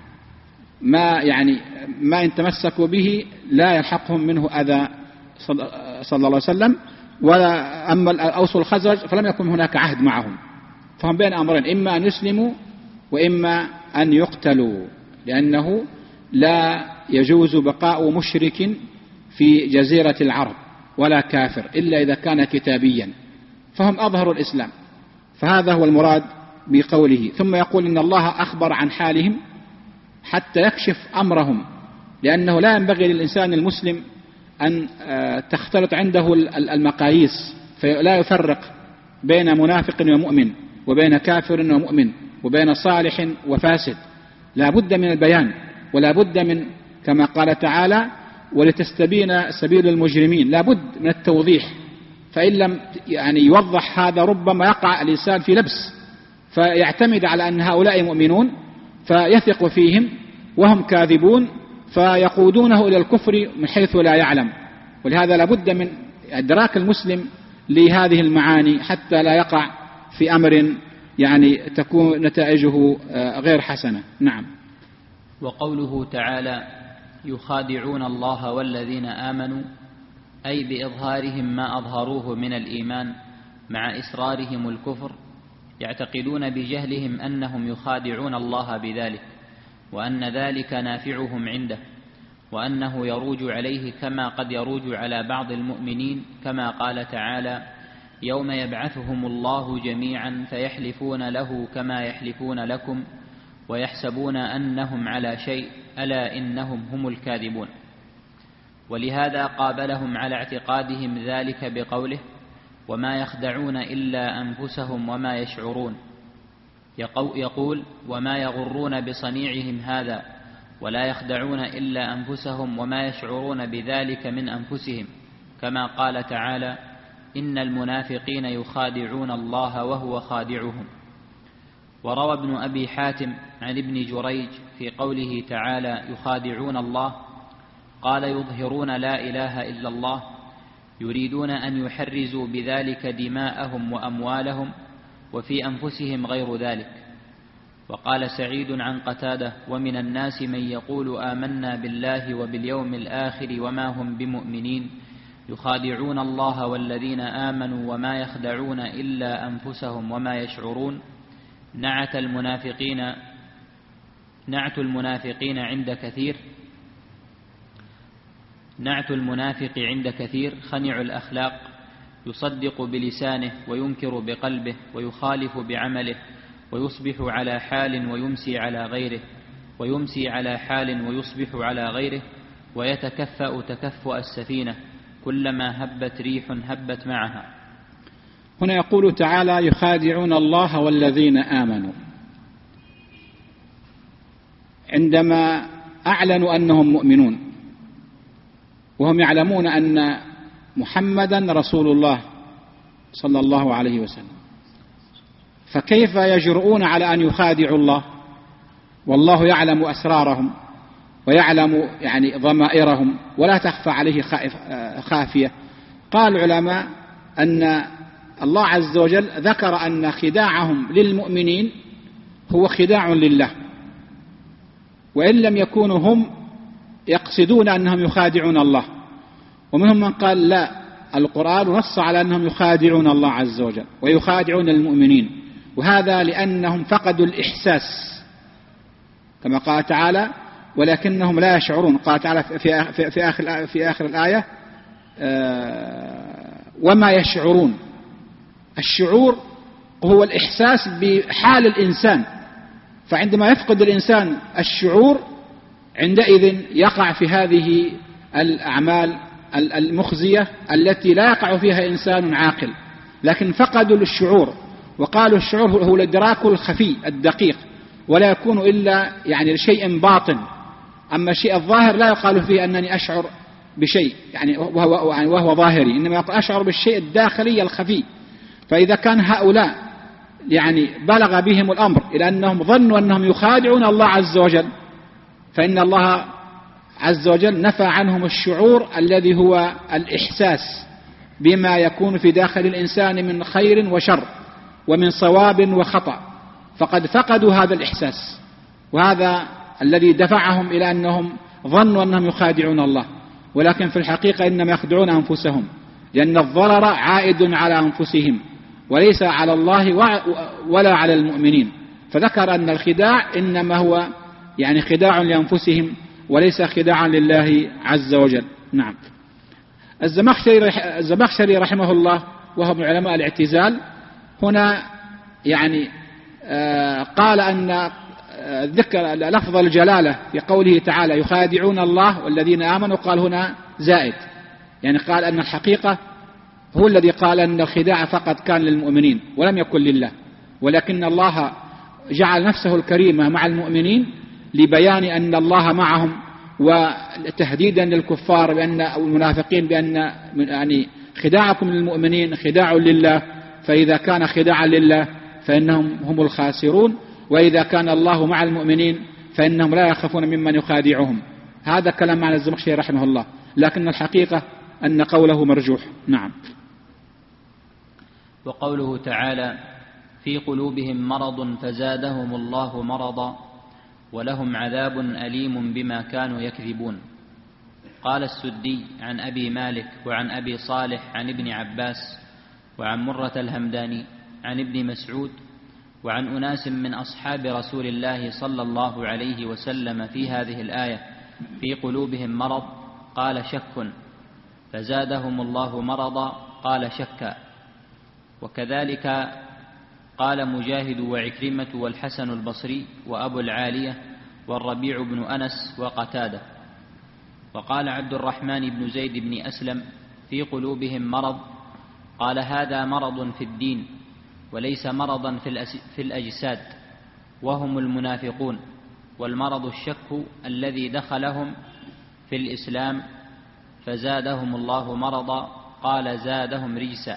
ما إن تمسكوا به لا يلحقهم منه أذى صلى الله عليه وسلم. أما الأوس والخزرج فلم يكن هناك عهد معهم، فهم بين أمرين: إما أن يسلموا وإما أن يقتلوا، لأنه لا يجوز بقاء مشرك في جزيرة العرب ولا كافر إلا إذا كان كتابيا، فهم أظهروا الإسلام. فهذا هو المراد بقوله. ثم يقول إن الله أخبر عن حالهم حتى يكشف أمرهم، لأنه لا ينبغي للإنسان المسلم أن تختلط عنده المقاييس، فلا يفرق بين منافق ومؤمن، وبين كافر ومؤمن، وبين صالح وفاسد. لا بد من البيان، ولا بد من، كما قال تعالى: ولتستبين سبيل المجرمين، لا بد من التوضيح. فإن لم يوضح هذا ربما يقع الإنسان في لبس، فيعتمد على أن هؤلاء مؤمنون فيثق فيهم وهم كاذبون، فيقودونه إلى الكفر من حيث لا يعلم. ولهذا لا بد من إدراك المسلم لهذه المعاني حتى لا يقع في أمر تكون نتائجه غير حسنة. نعم. وقوله تعالى: يخادعون الله والذين آمنوا، أي بإظهارهم ما أظهروه من الإيمان مع إصرارهم الكفر، يعتقدون بجهلهم أنهم يخادعون الله بذلك، وأن ذلك نافعهم عنده، وأنه يروج عليه كما قد يروج على بعض المؤمنين، كما قال تعالى: يوم يبعثهم الله جميعا فيحلفون له كما يحلفون لكم ويحسبون أنهم على شيء ألا إنهم هم الكاذبون. ولهذا قابلهم على اعتقادهم ذلك بقوله: وما يخدعون إلا أنفسهم وما يشعرون. يقول: وما يغرون بصنيعهم هذا، ولا يخدعون إلا أنفسهم وما يشعرون بذلك من أنفسهم، كما قال تعالى: إن المنافقين يخادعون الله وهو خادعهم. وروى ابن أبي حاتم عن ابن جريج في قوله تعالى: يخادعون الله، قال: يظهرون لا إله إلا الله، يريدون أن يحرزوا بذلك دماءهم وأموالهم، وفي أنفسهم غير ذلك. وقال سعيد عن قتادة: ومن الناس من يقول آمنا بالله وباليوم الآخر وما هم بمؤمنين، يخادعون الله والذين آمنوا وما يخدعون إلا أنفسهم وما يشعرون. نعت المنافق عند كثير خنع الأخلاق، يصدق بلسانه وينكر بقلبه ويخالف بعمله، ويصبح على حال ويمسي على غيره، ويمسي على حال ويصبح على غيره، ويتكفأ تكفؤ السفينة، كلما هبت ريح هبت معها. هنا يقول تعالى يخادعون الله والذين آمنوا، عندما أعلنوا أنهم مؤمنون وهم يعلمون أن محمدا رسول الله صلى الله عليه وسلم، فكيف يجرؤون على أن يخادعوا الله والله يعلم أسرارهم ويعلم يعني ضمائرهم ولا تخفى عليه خافية؟ قال العلماء أن الله عز وجل ذكر أن خداعهم للمؤمنين هو خداع لله، وإن لم يكونوا هم يقصدون أنهم يخادعون الله. ومنهم من قال لا، القرآن نص على أنهم يخادعون الله عز وجل ويخادعون المؤمنين، وهذا لأنهم فقدوا الإحساس كما قال تعالى ولكنهم لا يشعرون. قال تعالى في آخر الآية وما يشعرون. الشعور هو الإحساس بحال الإنسان، فعندما يفقد الإنسان الشعور عندئذ يقع في هذه الأعمال المخزية التي لا يقع فيها إنسان عاقل، لكن فقدوا الشعور. وقالوا الشعور هو الإدراك الخفي الدقيق، ولا يكون إلا يعني شيء باطن، أما الشيء الظاهر لا يقال فيه أنني أشعر بشيء يعني وهو ظاهري، إنما أشعر بالشيء الداخلي الخفي. فإذا كان هؤلاء يعني بلغ بهم الأمر إلى أنهم ظنوا أنهم يخادعون الله عز وجل، فإن الله عز وجل نفى عنهم الشعور الذي هو الإحساس بما يكون في داخل الإنسان من خير وشر ومن صواب وخطأ، فقد فقدوا هذا الإحساس، وهذا الذي دفعهم إلى أنهم ظنوا أنهم يخادعون الله، ولكن في الحقيقة إنما يخدعون أنفسهم، لأن الضرر عائد على أنفسهم وليس على الله ولا على المؤمنين. فذكر أن الخداع إنما هو يعني خداع لأنفسهم وليس خداعا لله عز وجل. نعم. الزمخشري رحمه الله وهو من علماء الاعتزال هنا يعني قال أن ذكر لفظ الجلالة في قوله تعالى يخادعون الله والذين آمنوا، قال هنا زائد، يعني قال أن الحقيقة هو الذي قال أن الخداع فقط كان للمؤمنين ولم يكن لله، ولكن الله جعل نفسه الكريمة مع المؤمنين لبيان أن الله معهم، وتهديدا للكفار بأن أو المنافقين بأن يعني خداعكم للمؤمنين خداع لله، فإذا كان خداعا لله فإنهم هم الخاسرون، وإذا كان الله مع المؤمنين فإنهم لا يخافون ممن يخادعهم. هذا كلام معنى الزمخشري رحمه الله، لكن الحقيقة أن قوله مرجوح. نعم. وقوله تعالى في قلوبهم مرض فزادهم الله مرضا ولهم عذاب أليم بما كانوا يكذبون. قال السدي عن أبي مالك وعن أبي صالح عن ابن عباس وعن مرة الهمداني عن ابن مسعود وعن أناس من أصحاب رسول الله صلى الله عليه وسلم في هذه الآية في قلوبهم مرض قال شك فزادهم الله مرضا قال شكا. وكذلك قال مجاهد وعكرمة والحسن البصري وأبو العالية والربيع بن أنس وقتادة. وقال عبد الرحمن بن زيد بن أسلم في قلوبهم مرض قال هذا مرض في الدين وليس مرضا في الأجساد وهم المنافقون، والمرض الشك الذي دخلهم في الإسلام فزادهم الله مرضا قال زادهم رجسا.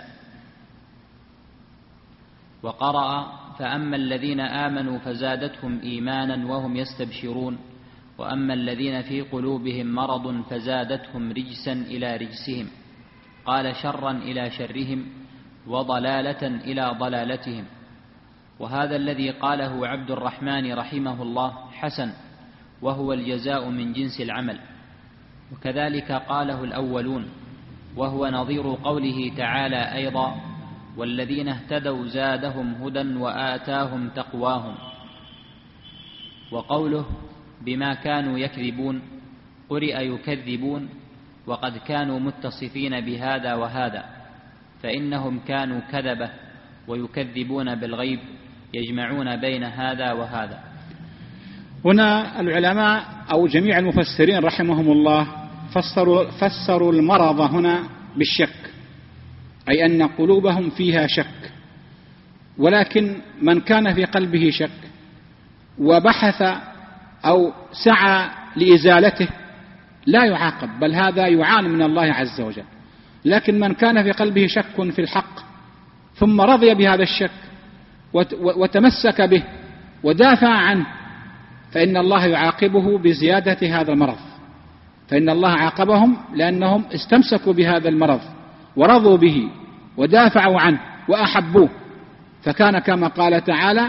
وقرأ فأما الذين آمنوا فزادتهم إيمانا وهم يستبشرون وأما الذين في قلوبهم مرض فزادتهم رجسا إلى رجسهم قال شرا إلى شرهم وضلالة إلى ضلالتهم. وهذا الذي قاله عبد الرحمن رحمه الله حسن، وهو الجزاء من جنس العمل. وكذلك قاله الأولون، وهو نظير قوله تعالى أيضا والذين اهتدوا زادهم هدى وآتاهم تقواهم. وقوله بما كانوا يكذبون قرئ يكذبون، وقد كانوا متصفين بهذا وهذا، فإنهم كانوا كذبة ويكذبون بالغيب يجمعون بين هذا وهذا. هنا العلماء أو جميع المفسرين رحمهم الله فسروا المرض هنا بالشك، أي أن قلوبهم فيها شك. ولكن من كان في قلبه شك وبحث أو سعى لإزالته لا يعاقب، بل هذا يعان من الله عز وجل. لكن من كان في قلبه شك في الحق ثم رضي بهذا الشك وتمسك به ودافع عنه فإن الله يعاقبه بزيادة هذا المرض. فإن الله عاقبهم لأنهم استمسكوا بهذا المرض ورضوا به ودافعوا عنه وأحبوه. فكان كما قال تعالى: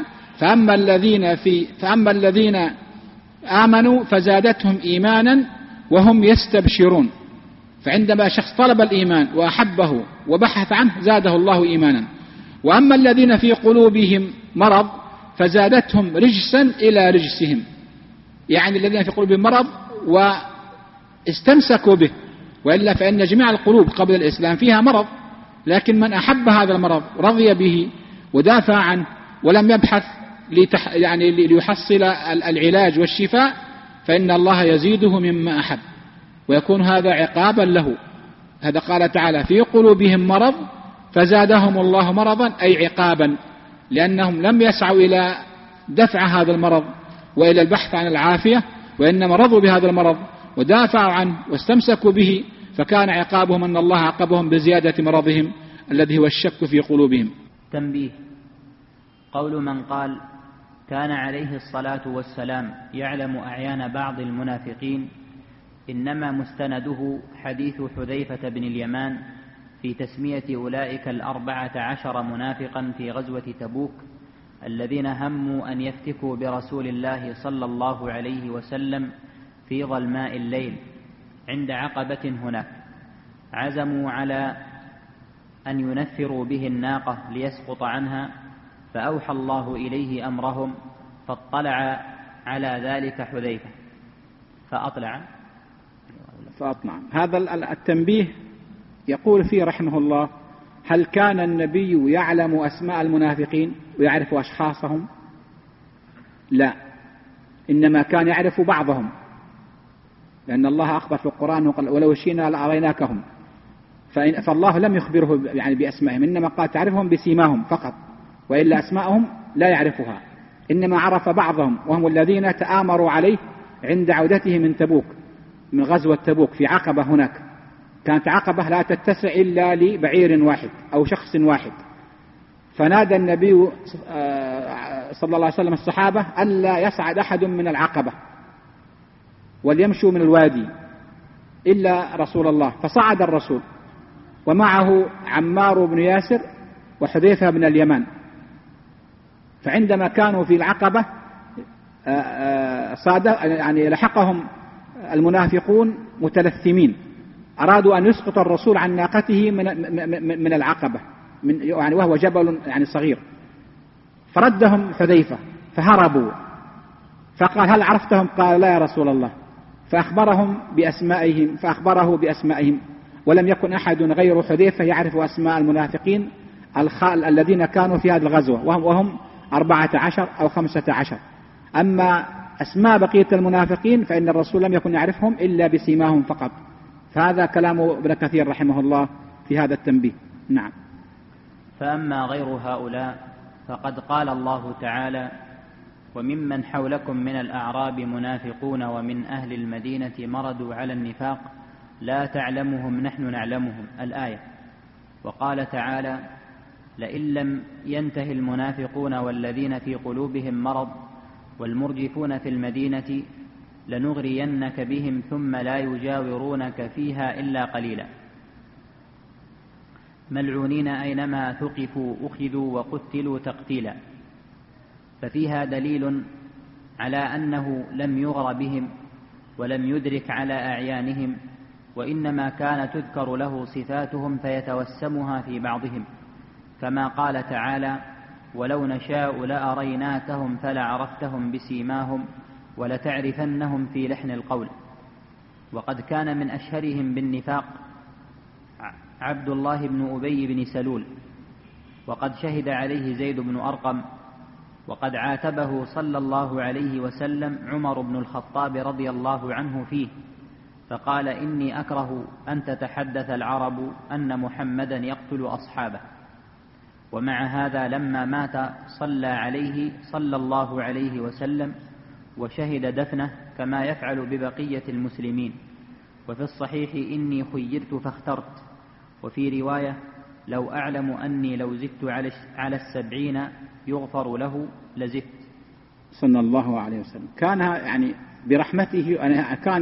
فأما الذين آمنوا فزادتهم إيمانا وهم يستبشرون. فعندما شخص طلب الإيمان وأحبه وبحث عنه زاده الله إيمانا. وأما الذين في قلوبهم مرض فزادتهم رجسا إلى رجسهم، يعني الذين في قلوبهم مرض واستمسكوا به. وإلا فإن جميع القلوب قبل الإسلام فيها مرض، لكن من أحب هذا المرض رضي به ودافع عنه ولم يبحث ليحصل العلاج والشفاء فإن الله يزيده مما أحب، ويكون هذا عقابا له. هذا قال تعالى: في قلوبهم مرض فزادهم الله مرضا، أي عقابا، لأنهم لم يسعوا إلى دفع هذا المرض وإلى البحث عن العافية، وإنما رضوا بهذا المرض ودافعوا عنه واستمسكوا به، فكان عقابهم أن الله عاقبهم بزيادة مرضهم الذي هو الشك في قلوبهم. تنبيه: قول من قال كان عليه الصلاة والسلام يعلم أعيان بعض المنافقين إنما مستنده حديث حذيفة بن اليمان في تسمية أولئك 14 منافقا في غزوة تبوك الذين هموا أن يفتكوا برسول الله صلى الله عليه وسلم في ظلماء الليل عند عقبة هناك، عزموا على أن ينفروا به الناقة ليسقط عنها، فأوحى الله إليه أمرهم فاطلع على ذلك حذيفة فأطلع. هذا التنبيه يقول فيه رحمه الله: هل كان النبي يعلم أسماء المنافقين ويعرف أشخاصهم؟ لا، إنما كان يعرف بعضهم، لأن الله أخبر في القرآن وقال: ولو شئنا لأريناكهم. فالله لم يخبره بأسمائهم، إنما قال تعرفهم بسيماهم فقط، وإلا أسماءهم لا يعرفها. إنما عرف بعضهم، وهم الذين تآمروا عليه عند عودته من تبوك، من غزوة تبوك في عقبة هناك. كانت عقبة لا تتسع إلا لبعير واحد أو شخص واحد، فنادى النبي صلى الله عليه وسلم الصحابة ألا يصعد أحد من العقبة وليمشوا من الوادي إلا رسول الله. فصعد الرسول ومعه عمار بن ياسر وحذيفة بن اليمان. فعندما كانوا في العقبة لحقهم المنافقون متلثمين، أرادوا أن يسقط الرسول عن ناقته من العقبة، وهو جبل صغير. فردهم حذيفة فهربوا، فقال: هل عرفتهم؟ قال: لا يا رسول الله. فأخبره بأسمائهم، ولم يكن أحد غير حذيفة يعرف أسماء المنافقين الذين كانوا في هذه الغزوة، وهم 14 أو 15. أما أسماء بقية المنافقين فإن الرسول لم يكن يعرفهم إلا بسيماهم فقط. فهذا كلام ابن كثير رحمه الله في هذا التنبيه. نعم. فأما غير هؤلاء فقد قال الله تعالى: وممن حولكم من الأعراب منافقون ومن أهل المدينة مردوا على النفاق لا تعلمهم نحن نعلمهم، الآية. وقال تعالى: لئن لم ينته المنافقون والذين في قلوبهم مرض والمرجفون في المدينة لنغرينك بهم ثم لا يجاورونك فيها إلا قليلا، ملعونين أينما ثقفوا أخذوا وقتلوا تقتيلا. ففيها دليل على أنه لم يغر بهم ولم يدرك على أعيانهم، وإنما كان تذكر له صفاتهم فيتوسمها في بعضهم، كما قال تعالى: ولو نشاء لأريناكهم فلعرفتهم بسيماهم ولتعرفنهم في لحن القول. وقد كان من أشهرهم بالنفاق عبد الله بن أبي بن سلول، وقد شهد عليه زيد بن أرقم، وقد عاتبه صلى الله عليه وسلم عمر بن الخطاب رضي الله عنه فيه، فقال: إني أكره أن تتحدث العرب أن محمدا يقتل أصحابه. ومع هذا لما مات صلى عليه صلى الله عليه وسلم وشهد دفنه كما يفعل ببقية المسلمين. وفي الصحيح: إني خيرت فاخترت. وفي رواية: لو أعلم أني لو زدت على 70 يغفر له لزدت. صلى الله عليه وسلم كان يعني برحمته، كان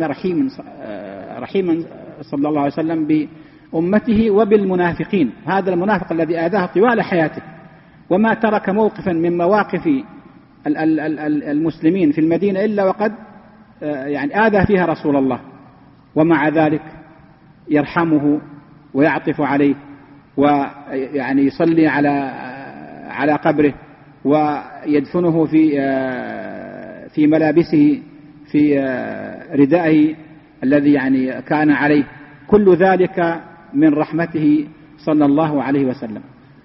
رحيما صلى الله عليه وسلم بأمته وبالمنافقين. هذا المنافق الذي آذاه طوال حياته، وما ترك موقفا من مواقف المسلمين في المدينة إلا وقد يعني آذى فيها رسول الله، ومع ذلك يرحمه ويعطف عليه ويعني يصلي على قبره ويدفنه في ملابسه، في ردائه الذي يعني كان عليه. كل ذلك من رحمته صلى الله عليه وسلم.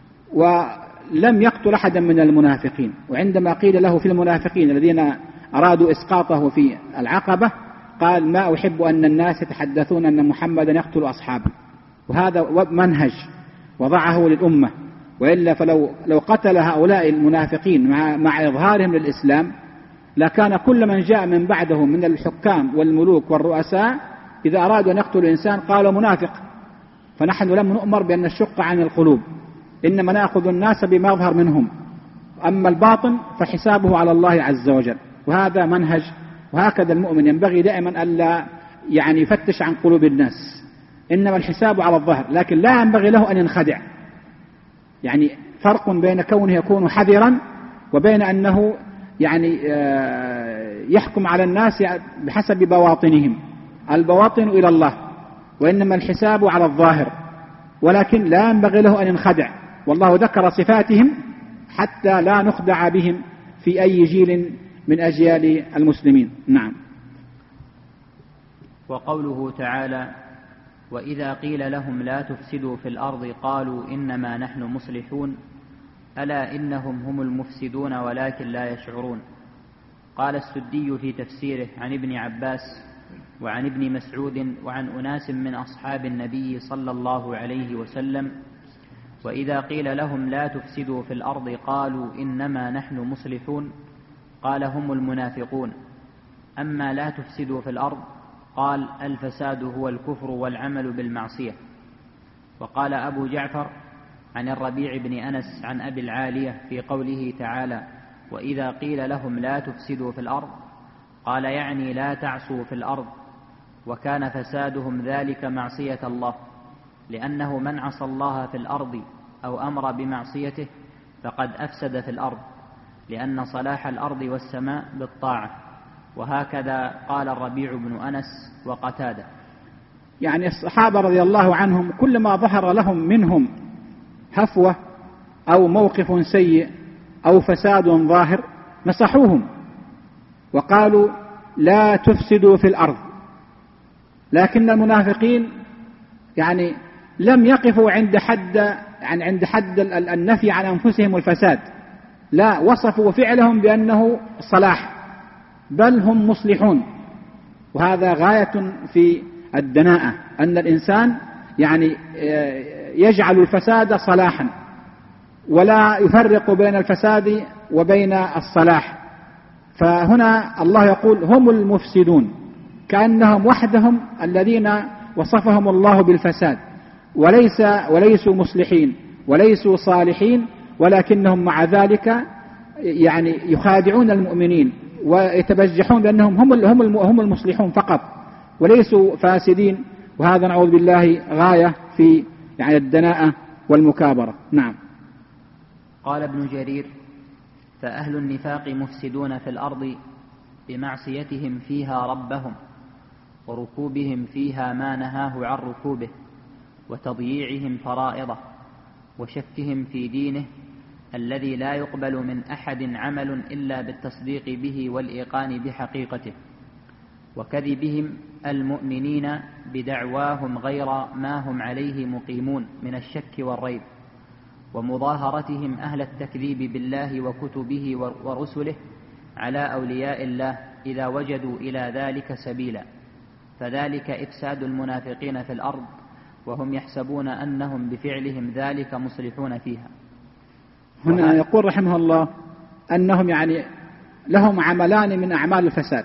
ولم يقتل أحدا من المنافقين. وعندما قيل له في المنافقين الذين أرادوا إسقاطه في العقبة قال: ما أحب أن الناس يتحدثون أن محمدا يقتل أصحابه. وهذا منهج وضعه للأمة، وإلا فلو قتل هؤلاء المنافقين مع إظهارهم للإسلام لكان كل من جاء من بعدهم من الحكام والملوك والرؤساء إذا أرادوا أن يقتلوا إنسان قالوا منافق. فنحن لم نؤمر بأن نشق عن القلوب، إنما نأخذ الناس بما يظهر منهم، أما الباطن فحسابه على الله عز وجل. وهذا منهج، وهكذا المؤمن ينبغي دائما ألا يعني يفتش عن قلوب الناس، إنما الحساب على الظهر، لكن لا ينبغي له أن ينخدع. يعني فرق بين كونه يكون حذرا وبين أنه يعني يحكم على الناس بحسب بواطنهم. البواطن إلى الله، وإنما الحساب على الظاهر، ولكن لا ينبغي له أن ينخدع. والله ذكر صفاتهم حتى لا نخدع بهم في أي جيل من أجيال المسلمين. نعم. وقوله تعالى: وإذا قيل لهم لا تفسدوا في الأرض قالوا إنما نحن مصلحون ألا إنهم هم المفسدون ولكن لا يشعرون. قال السدي في تفسيره عن ابن عباس وعن ابن مسعود وعن أناس من أصحاب النبي صلى الله عليه وسلم: وإذا قيل لهم لا تفسدوا في الأرض قالوا إنما نحن مصلحون قال هم المنافقون. أما لا تفسدوا في الأرض قال الفساد هو الكفر والعمل بالمعصية. وقال أبو جعفر عن الربيع بن أنس عن أبي العالية في قوله تعالى: وإذا قيل لهم لا تفسدوا في الأرض قال يعني لا تعصوا في الأرض، وكان فسادهم ذلك معصية الله، لأنه من عصى الله في الأرض أو أمر بمعصيته فقد أفسد في الأرض، لأن صلاح الأرض والسماء بالطاعة. وهكذا قال الربيع بن أنس وقتادة. يعني الصحابة رضي الله عنهم كلما ظهر لهم منهم هفوة أو موقف سيء أو فساد ظاهر نصحوهم وقالوا لا تفسدوا في الأرض. لكن المنافقين يعني لم يقفوا عند حد النفي عن أنفسهم الفساد، لا، وصفوا فعلهم بأنه صلاح، بل هم مصلحون. وهذا غاية في الدناءة، أن الإنسان يعني يجعل الفساد صلاحا ولا يفرق بين الفساد وبين الصلاح. فهنا الله يقول هم المفسدون، كأنهم وحدهم الذين وصفهم الله بالفساد، وليسوا مصلحين وليسوا صالحين، ولكنهم مع ذلك يعني يخادعون المؤمنين ويتبجحون بأنهم هم المصلحون فقط وليسوا فاسدين. وهذا نعوذ بالله غاية في يعني الدناءة والمكابرة. نعم. قال ابن جرير: فأهل النفاق مفسدون في الأرض بمعصيتهم فيها ربهم وركوبهم فيها ما نهاه عن ركوبه وتضييعهم فرائضه وشكهم في دينه الذي لا يقبل من أحد عمل إلا بالتصديق به والإيقان بحقيقته، وكذبهم المؤمنين بدعواهم غير ما هم عليه مقيمون من الشك والريب، ومظاهرتهم أهل التكذيب بالله وكتبه ورسله على أولياء الله إذا وجدوا إلى ذلك سبيلا. فذلك إفساد المنافقين في الأرض وهم يحسبون أنهم بفعلهم ذلك مصلحون فيها. هنا يقول رحمه الله أنهم يعني لهم عملان من أعمال الفساد.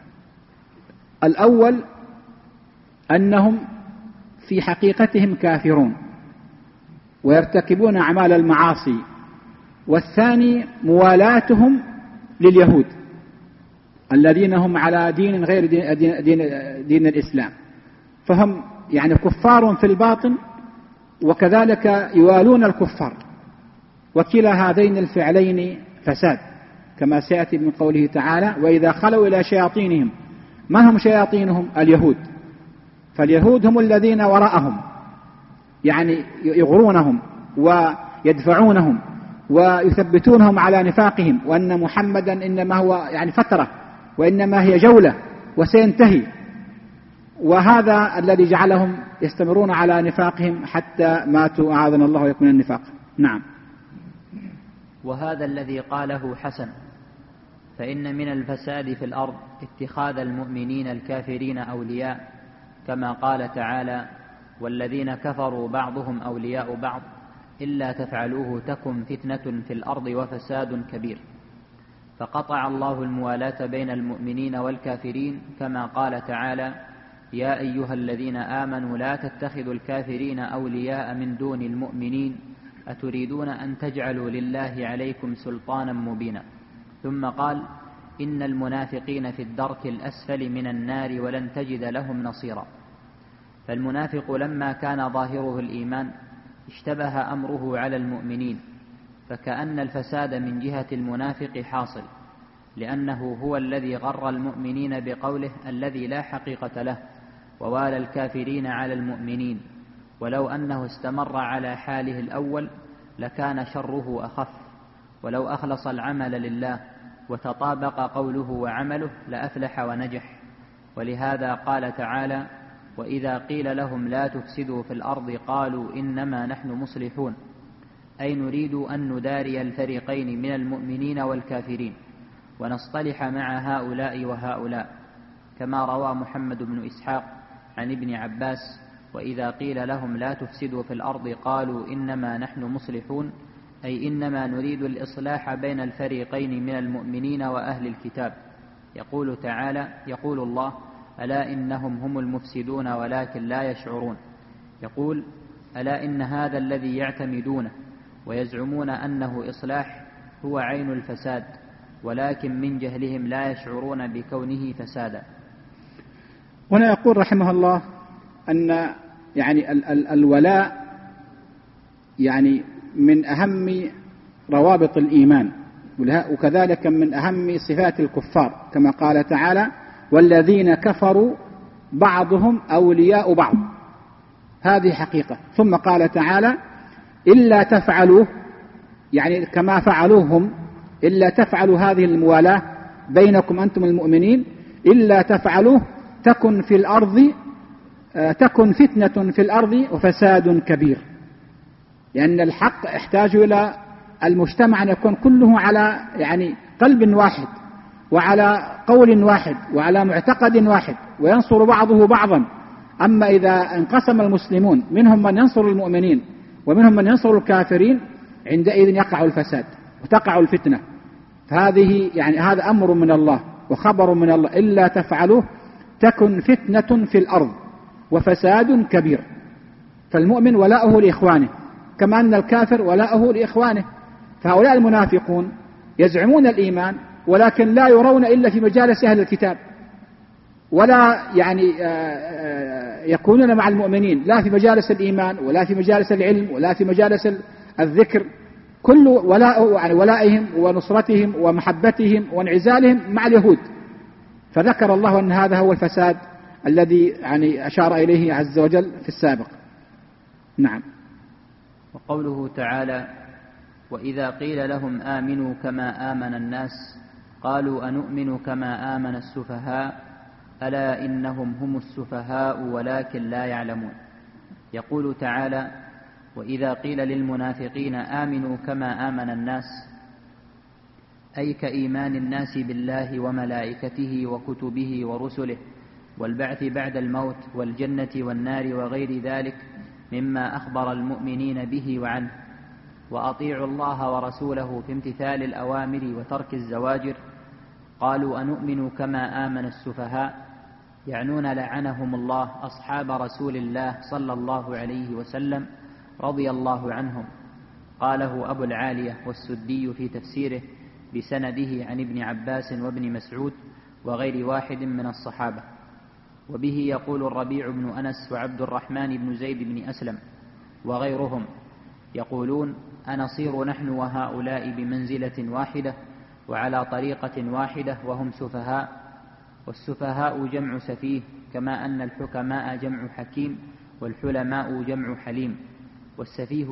الأول أنهم في حقيقتهم كافرون ويرتكبون أعمال المعاصي، والثاني موالاتهم لليهود الذين هم على دين غير دين الإسلام، فهم يعني كفار في الباطن وكذلك يوالون الكفار، وكلا هذين الفعلين فساد كما سيأتي من قوله تعالى: وإذا خلوا إلى شياطينهم. من هم شياطينهم؟ اليهود، فاليهود هم الذين وراءهم يعني يغرونهم ويدفعونهم ويثبتونهم على نفاقهم، وأن محمدا إنما هو يعني فترة وإنما هي جولة وسينتهي، وهذا الذي جعلهم يستمرون على نفاقهم حتى ماتوا أعاذنا الله ويكون النفاق. نعم. وهذا الذي قاله حسن، فإن من الفساد في الأرض اتخاذ المؤمنين الكافرين أولياء، كما قال تعالى: والذين كفروا بعضهم أولياء بعض إلا تفعلوه تكن فتنة في الأرض وفساد كبير. فقطع الله الموالاة بين المؤمنين والكافرين، كما قال تعالى: يا أيها الذين آمنوا لا تتخذوا الكافرين أولياء من دون المؤمنين أتريدون أن تجعلوا لله عليكم سلطانا مبينا. ثم قال: إن المنافقين في الدرك الأسفل من النار ولن تجد لهم نصيرا. فالمنافق لما كان ظاهره الإيمان اشتبه أمره على المؤمنين، فكأن الفساد من جهة المنافق حاصل، لأنه هو الذي غر المؤمنين بقوله الذي لا حقيقة له، ووالى الكافرين على المؤمنين، ولو أنه استمر على حاله الأول لكان شره أخف، ولو أخلص العمل لله وتطابق قوله وعمله لأفلح ونجح. ولهذا قال تعالى: وإذا قيل لهم لا تفسدوا في الأرض قالوا إنما نحن مصلحون، أي نريد أن نداري الفريقين من المؤمنين والكافرين ونصطلح مع هؤلاء وهؤلاء، كما روى محمد بن إسحاق عن ابن عباس: وإذا قيل لهم لا تفسدوا في الأرض قالوا إنما نحن مصلحون، أي إنما نريد الإصلاح بين الفريقين من المؤمنين وأهل الكتاب. يقول تعالى: يقول الله: ألا إنهم هم المفسدون ولكن لا يشعرون. يقول: ألا إن هذا الذي يعتمدونه ويزعمون أنه إصلاح هو عين الفساد، ولكن من جهلهم لا يشعرون بكونه فسادا. هنا يقول رحمه الله أن يعني الولاء يعني من أهم روابط الإيمان، وكذلك من أهم صفات الكفار، كما قال تعالى: والذين كفروا بعضهم أولياء بعض. هذه حقيقة. ثم قال تعالى: إلا تفعلوه، يعني كما فعلوهم، إلا تفعلوا هذه الموالاة بينكم أنتم المؤمنين، إلا تفعلوه تكن في الأرض تكن فتنة في الأرض وفساد كبير. لأن الحق يحتاج إلى المجتمع أن يكون كله على يعني قلب واحد وعلى قول واحد وعلى معتقد واحد، وينصر بعضه بعضا. أما إذا انقسم المسلمون منهم من ينصر المؤمنين ومنهم من ينصر الكافرين، عندئذ يقع الفساد وتقع الفتنة. فهذه يعني هذا أمر من الله وخبر من الله: إلا تفعلوه تكن فتنة في الأرض وفساد كبير. فالمؤمن ولاؤه لإخوانه كما أن الكافر ولاؤه لإخوانه. فهؤلاء المنافقون يزعمون الإيمان ولكن لا يرون إلا في مجالس أهل الكتاب، ولا يعني يكونون مع المؤمنين لا في مجالس الإيمان ولا في مجالس العلم ولا في مجالس الذكر. كل ولائهم ونصرتهم ومحبتهم وانعزالهم مع اليهود. فذكر الله أن هذا هو الفساد الذي يعني أشار إليه عز وجل في السابق. نعم. وقوله تعالى: وإذا قيل لهم آمنوا كما آمن الناس قالوا أنؤمن كما آمن السفهاء ألا إنهم هم السفهاء ولكن لا يعلمون. يقول تعالى: وإذا قيل للمنافقين آمنوا كما آمن الناس، أي كإيمان الناس بالله وملائكته وكتبه ورسله، والبعث بعد الموت والجنة والنار وغير ذلك مما أخبر المؤمنين به وعنه. وأطيعوا الله ورسوله في امتثال الأوامر وترك الزواجر. قالوا أنؤمن كما آمن السفهاء، يعنون لعنهم الله أصحاب رسول الله صلى الله عليه وسلم رضي الله عنهم. قاله أبو العالية والسدي في تفسيره بسنده عن ابن عباس وابن مسعود وغير واحد من الصحابة. وبه يقول الربيع بن أنس وعبد الرحمن بن زيد بن أسلم وغيرهم، يقولون أنصير نحن وهؤلاء بمنزلة واحدة وعلى طريقة واحدة وهم سفهاء. والسفهاء جمع سفيه، كما أن الحكماء جمع حكيم والحلماء جمع حليم. والسفيه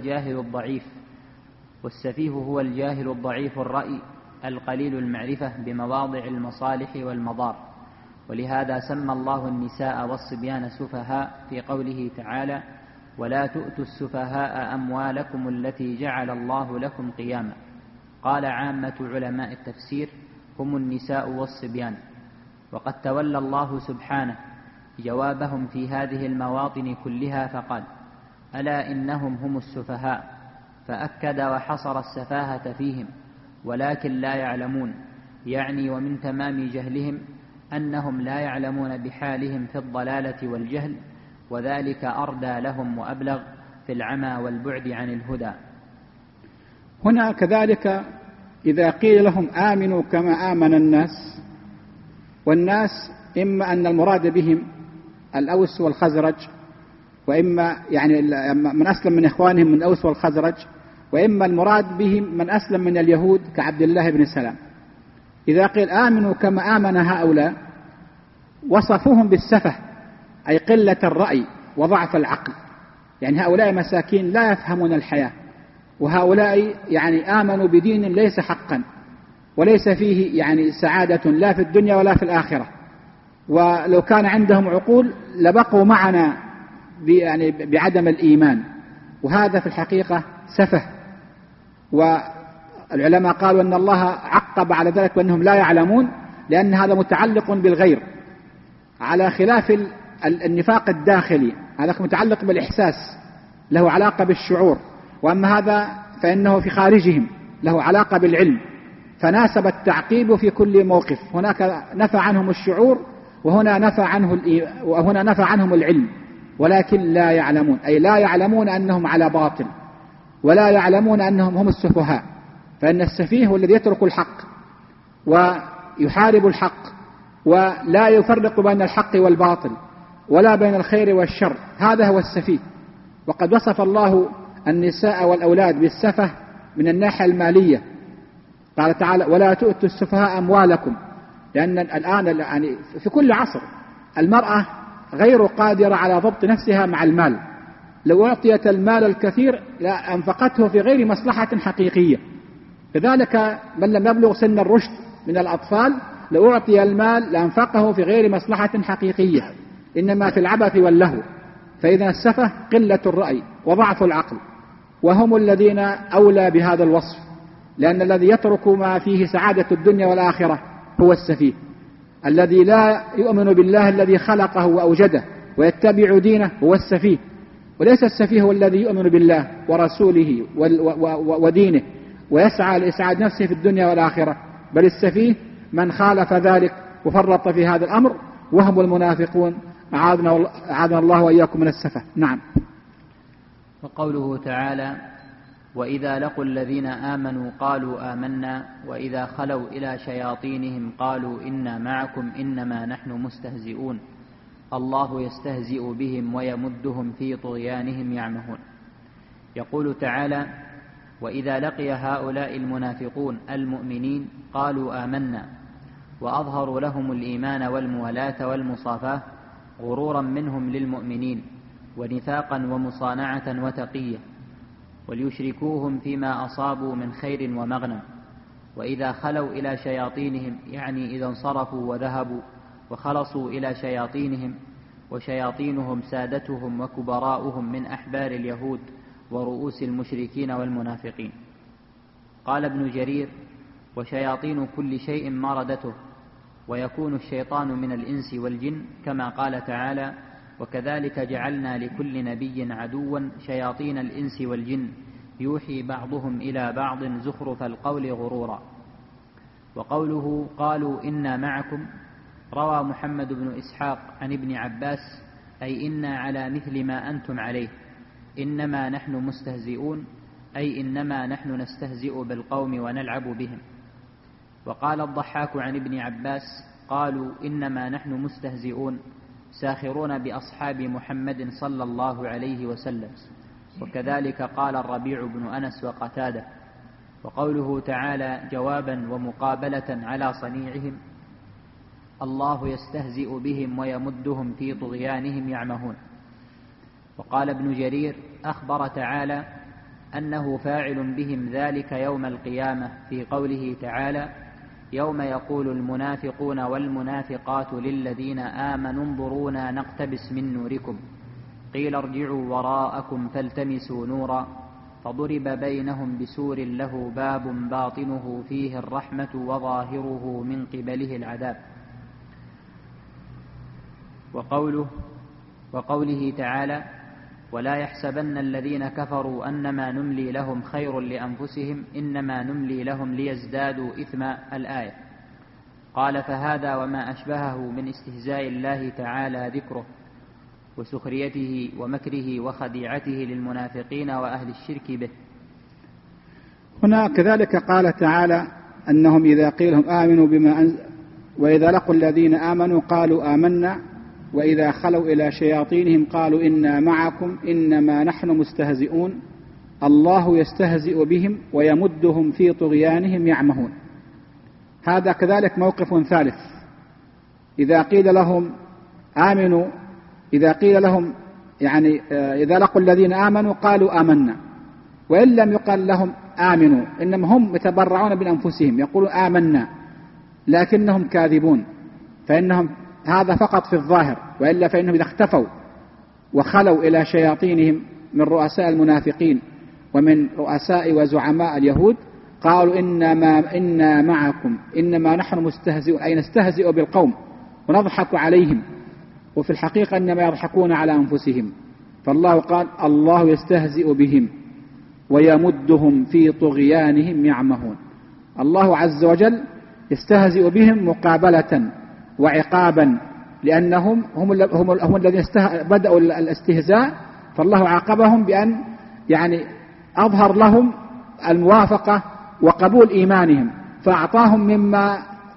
هو الجاهل الضعيف الرأي القليل المعرفة بمواضع المصالح والمضار. ولهذا سمى الله النساء والصبيان سفهاء في قوله تعالى: ولا تؤتوا السفهاء أموالكم التي جعل الله لكم قياما. قال عامة علماء التفسير: هم النساء والصبيان. وقد تولى الله سبحانه جوابهم في هذه المواطن كلها فقال: ألا إنهم هم السفهاء، فأكد وحصر السفاهة فيهم، ولكن لا يعلمون، يعني ومن تمام جهلهم أنهم لا يعلمون بحالهم في الضلالة والجهل، وذلك أردى لهم وأبلغ في العمى والبعد عن الهدى. هنا كذلك إذا قيل لهم آمنوا كما آمن الناس، والناس إما أن المراد بهم الأوس والخزرج، وإما يعني من أسلم من إخوانهم من الأوس والخزرج، وإما المراد بهم من أسلم من اليهود كعبد الله بن سلام. إذا قيل آمنوا كما آمن هؤلاء وصفوهم بالسفه، أي قلة الرأي وضعف العقل، يعني هؤلاء مساكين لا يفهمون الحياة، وهؤلاء يعني آمنوا بدين ليس حقا وليس فيه يعني سعادة لا في الدنيا ولا في الآخرة، ولو كان عندهم عقول لبقوا معنا يعني بعدم الإيمان، وهذا في الحقيقة سفه. والعلماء قالوا أن الله عقب على ذلك وأنهم لا يعلمون، لأن هذا متعلق بالغير، على خلاف النفاق الداخلي، هذا متعلق بالإحساس له علاقة بالشعور، وأما هذا فإنه في خارجهم له علاقة بالعلم، فناسب التعقيب في كل موقف. هناك نفى عنهم الشعور وهنا نفى عنهم العلم، ولكن لا يعلمون، أي لا يعلمون أنهم على باطل، ولا يعلمون أنهم هم السفهاء. فإن السفيه هو الذي يترك الحق ويحارب الحق ولا يفرق بين الحق والباطل ولا بين الخير والشر، هذا هو السفيه. وقد وصف الله النساء والأولاد بالسفه من الناحية المالية، قال تعالى: ولا تؤتوا السفهاء أموالكم، لأن الآن يعني في كل عصر المرأة غير قادرة على ضبط نفسها مع المال، لو أعطيت المال الكثير لأنفقته في غير مصلحة حقيقية. كذلك من لم يبلغ سن الرشد من الأطفال لو أعطي المال لأنفقه في غير مصلحة حقيقية، إنما في العبث واللهو. فإذا السفه قلة الرأي وضعف العقل، وهم الذين أولى بهذا الوصف، لأن الذي يترك ما فيه سعادة الدنيا والآخرة هو السفيه، الذي لا يؤمن بالله الذي خلقه وأوجده ويتبع دينه هو السفيه. وليس السفيه هو الذي يؤمن بالله ورسوله ودينه ويسعى لإسعاد نفسه في الدنيا والآخرة، بل السفيه من خالف ذلك وفرط في هذا الأمر، وهم المنافقون. أعاذنا الله وإياكم من السفه. نعم. وقوله تعالى: وإذا لقوا الذين آمنوا قالوا آمنا وإذا خلوا إلى شياطينهم قالوا إنا معكم إنما نحن مستهزئون الله يستهزئ بهم ويمدهم في طغيانهم يعمهون. يقول تعالى: وإذا لقي هؤلاء المنافقون المؤمنين قالوا آمنا، وأظهروا لهم الإيمان والموالاة والمصافاة غرورا منهم للمؤمنين ونفاقا ومصانعة وتقية، وليشركوهم فيما أصابوا من خير ومغنم. وإذا خلوا إلى شياطينهم يعني إذا انصرفوا وذهبوا وخلصوا إلى شياطينهم، وشياطينهم سادتهم وكبراؤهم من أحبار اليهود ورؤوس المشركين والمنافقين. قال ابن جرير: وشياطين كل شيء مردته، ويكون الشيطان من الإنس والجن، كما قال تعالى: وكذلك جعلنا لكل نبي عدوا شياطين الإنس والجن يوحي بعضهم إلى بعض زخرف القول غرورا. وقوله قالوا إنا معكم، روى محمد بن إسحاق عن ابن عباس: أي إنا على مثل ما أنتم عليه، إنما نحن مستهزئون، أي إنما نحن نستهزئ بالقوم ونلعب بهم. وقال الضحاك عن ابن عباس: قالوا إنما نحن مستهزئون ساخرون بأصحاب محمد صلى الله عليه وسلم. وكذلك قال الربيع بن أنس وقتادة. وقوله تعالى جوابا ومقابلة على صنيعهم: الله يستهزئ بهم ويمدهم في طغيانهم يعمهون. وقال ابن جرير: أخبر تعالى أنه فاعل بهم ذلك يوم القيامة في قوله تعالى: يوم يقول المنافقون والمنافقات للذين آمنوا انظرونا نقتبس من نوركم قيل ارجعوا وراءكم فالتمسوا نورا فضرب بينهم بسور له باب باطنه فيه الرحمة وظاهره من قبله العذاب. وقوله تعالى: ولا يحسبن الذين كفروا أنما نملي لهم خير لأنفسهم إنما نملي لهم ليزدادوا إثما، الآية. قال: فهذا وما أشبهه من استهزاء الله تعالى ذكره وسخريته ومكره وخديعته للمنافقين وأهل الشرك به. هنا كذلك قال تعالى أنهم إذا قيل لهم آمنوا بما أنزل وإذا لقوا الذين آمنوا قالوا آمنا وإذا خلوا إلى شياطينهم قالوا إنا معكم إنما نحن مستهزئون الله يستهزئ بهم ويمدهم في طغيانهم يعمهون. هذا كذلك موقف ثالث. إذا قيل لهم آمنوا، إذا قيل لهم يعني إذا لقوا الذين آمنوا قالوا آمنا، وإن لم يقل لهم آمنوا إنما هم يتبرعون بأنفسهم يقولون آمنا لكنهم كاذبون، فإنهم هذا فقط في الظاهر، وإلا فإنهم إذا اختفوا وخلوا إلى شياطينهم من رؤساء المنافقين ومن رؤساء وزعماء اليهود قالوا إنا معكم إنما نحن مستهزئون، أي نستهزئ بالقوم ونضحك عليهم، وفي الحقيقة إنما يضحكون على أنفسهم. فالله قال الله يستهزئ بهم ويمدهم في طغيانهم يعمهون. الله عز وجل يستهزئ بهم مقابلة وعقابا، لأنهم هم الذين بدأوا الاستهزاء، فالله عاقبهم بأن يعني أظهر لهم الموافقة وقبول إيمانهم، فأعطاهم مما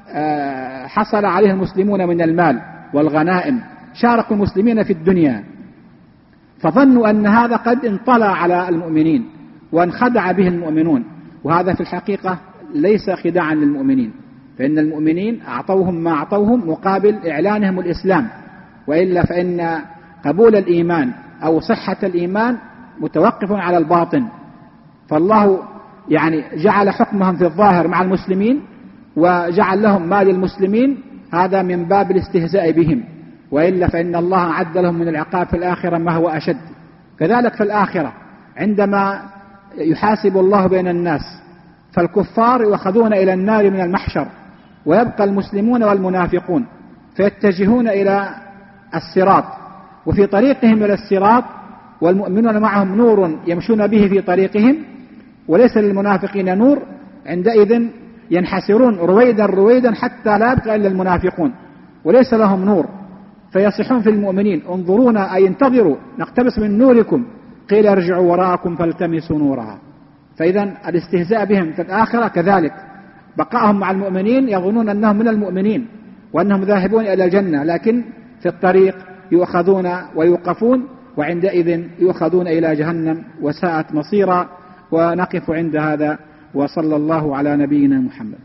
حصل عليه المسلمون من المال والغنائم، شاركوا المسلمين في الدنيا، فظنوا أن هذا قد انطلع على المؤمنين وانخدع به المؤمنون، وهذا في الحقيقة ليس خداعا للمؤمنين، فإن المؤمنين أعطوهم ما أعطوهم مقابل إعلانهم الإسلام، وإلا فإن قبول الإيمان أو صحة الإيمان متوقف على الباطن. فالله يعني جعل حكمهم في الظاهر مع المسلمين وجعل لهم مال المسلمين، هذا من باب الاستهزاء بهم، وإلا فإن الله أعد لهم من العقاب في الآخرة ما هو أشد. كذلك في الآخرة عندما يحاسب الله بين الناس، فالكفار يؤخذون إلى النار من المحشر، ويبقى المسلمون والمنافقون فيتجهون إلى الصراط، وفي طريقهم إلى الصراط والمؤمنون معهم نور يمشون به في طريقهم، وليس للمنافقين نور، عندئذ ينحسرون رويدا حتى لا يبقى إلا المنافقون وليس لهم نور، فيصيحون في المؤمنين انظرونا أي انتظروا نقتبس من نوركم قيل ارجعوا وراءكم فالتمسوا نورها. فإذا الاستهزاء بهم في الآخرة كذلك، بقائهم مع المؤمنين يظنون أنهم من المؤمنين وأنهم ذاهبون إلى الجنة، لكن في الطريق يؤخذون ويوقفون، وعندئذ يؤخذون إلى جهنم وساءت مصيرا. ونقف عند هذا، وصلى الله على نبينا محمد.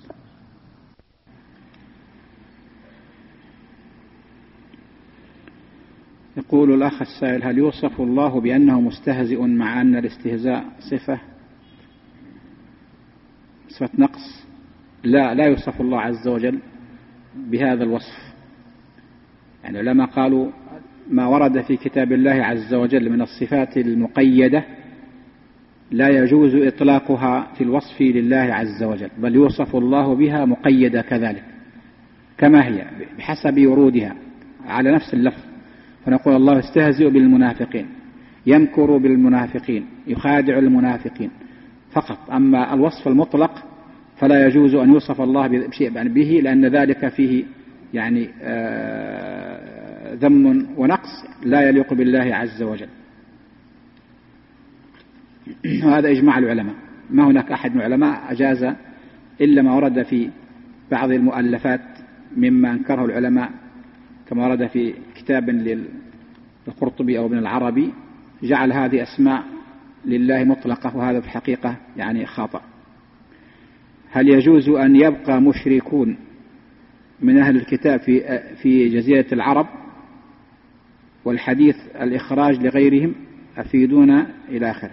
يقول الأخ السائل: هل يوصف الله بأنه مستهزئ مع أن الاستهزاء صفة نقص؟ لا يوصف الله عز وجل بهذا الوصف. يعني لما قالوا ما ورد في كتاب الله عز وجل من الصفات المقيدة لا يجوز إطلاقها في الوصف لله عز وجل، بل يوصف الله بها مقيدة كذلك، كما هي بحسب ورودها على نفس اللفظ، فنقول الله يستهزئ بالمنافقين، يمكر بالمنافقين، يخادع المنافقين فقط. أما الوصف المطلق فلا يجوز أن يوصف الله بشيء به، لأن ذلك فيه يعني ذم ونقص لا يليق بالله عز وجل. وهذا إجماع العلماء، ما هناك أحد من العلماء أجاز إلا ما ورد في بعض المؤلفات مما أنكره العلماء، كما ورد في كتاب للقرطبي أو ابن العربي جعل هذه أسماء لله مطلقة، وهذا في الحقيقة يعني خطأ. هل يجوز أن يبقى مشركون من أهل الكتاب في جزيرة العرب والحديث الإخراج لغيرهم أفيدونا إلى آخره؟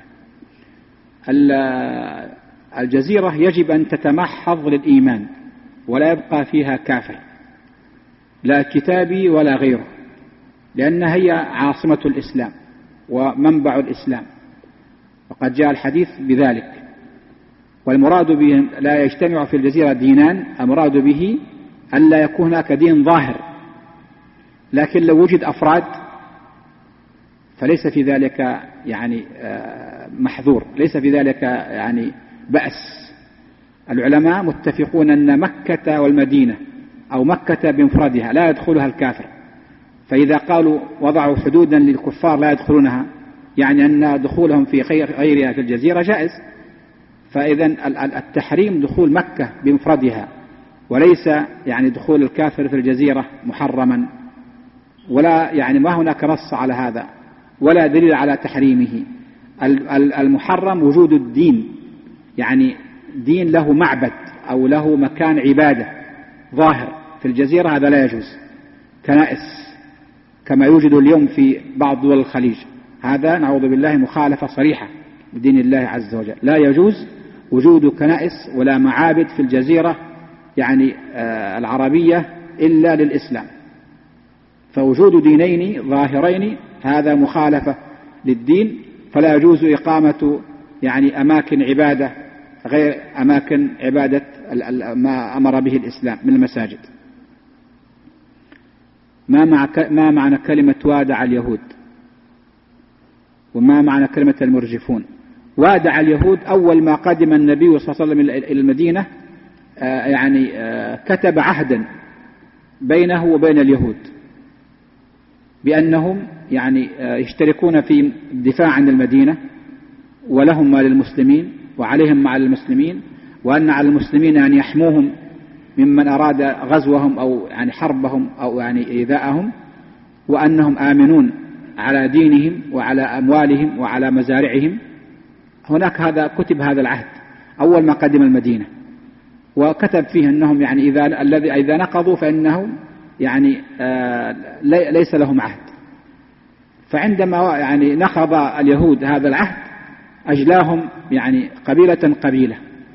الجزيرة يجب أن تتمحض للإيمان ولا يبقى فيها كافر، لا كتابي ولا غيره، لأنها هي عاصمة الإسلام ومنبع الإسلام، وقد جاء الحديث بذلك. والمراد به لا يجتمع في الجزيرة دينان، المراد به أن لا يكون هناك دين ظاهر، لكن لو وجد أفراد فليس في ذلك يعني محذور، ليس في ذلك يعني بأس. العلماء متفقون أن مكة والمدينة أو مكة بمفردها لا يدخلها الكافر، فإذا قالوا وضعوا حدودا للكفار لا يدخلونها، يعني أن دخولهم في غيرها في الجزيرة جائز. فإذا التحريم دخول مكة بمفردها، وليس يعني دخول الكافر في الجزيرة محرما، ولا يعني ما هناك نص على هذا ولا دليل على تحريمه. المحرم وجود الدين، يعني دين له معبد أو له مكان عبادة ظاهر في الجزيرة، هذا لا يجوز. كنائس كما يوجد اليوم في بعض دول الخليج، هذا نعوذ بالله مخالفة صريحة بدين الله عز وجل. لا يجوز وجود كنائس ولا معابد في الجزيرة يعني العربية إلا للإسلام. فوجود دينين ظاهرين هذا مخالفة للدين، فلا يجوز إقامة يعني أماكن عبادة غير أماكن عبادة ما أمر به الإسلام من المساجد. ما معنى كلمة وادع اليهود؟ وما معنى كلمة المرجفون؟ وادع اليهود أول ما قدم النبي صلى الله عليه وسلم إلى المدينة يعني كتب عهدا بينه وبين اليهود بأنهم يعني يشتركون في الدفاع عن المدينة، ولهم ما للمسلمين وعليهم مع المسلمين، وأن على المسلمين أن يحموهم ممن أراد غزوهم أو يعني حربهم أو يعني إيذاءهم، وأنهم آمنون على دينهم وعلى أموالهم وعلى مزارعهم. هناك هذا كتب هذا العهد أول ما قدم المدينة، وكتب فيه أنهم يعني إذا نقضوا فإنهم يعني ليس لهم عهد. فعندما يعني نقض اليهود هذا العهد أجلاهم يعني قبيلة قبيلة.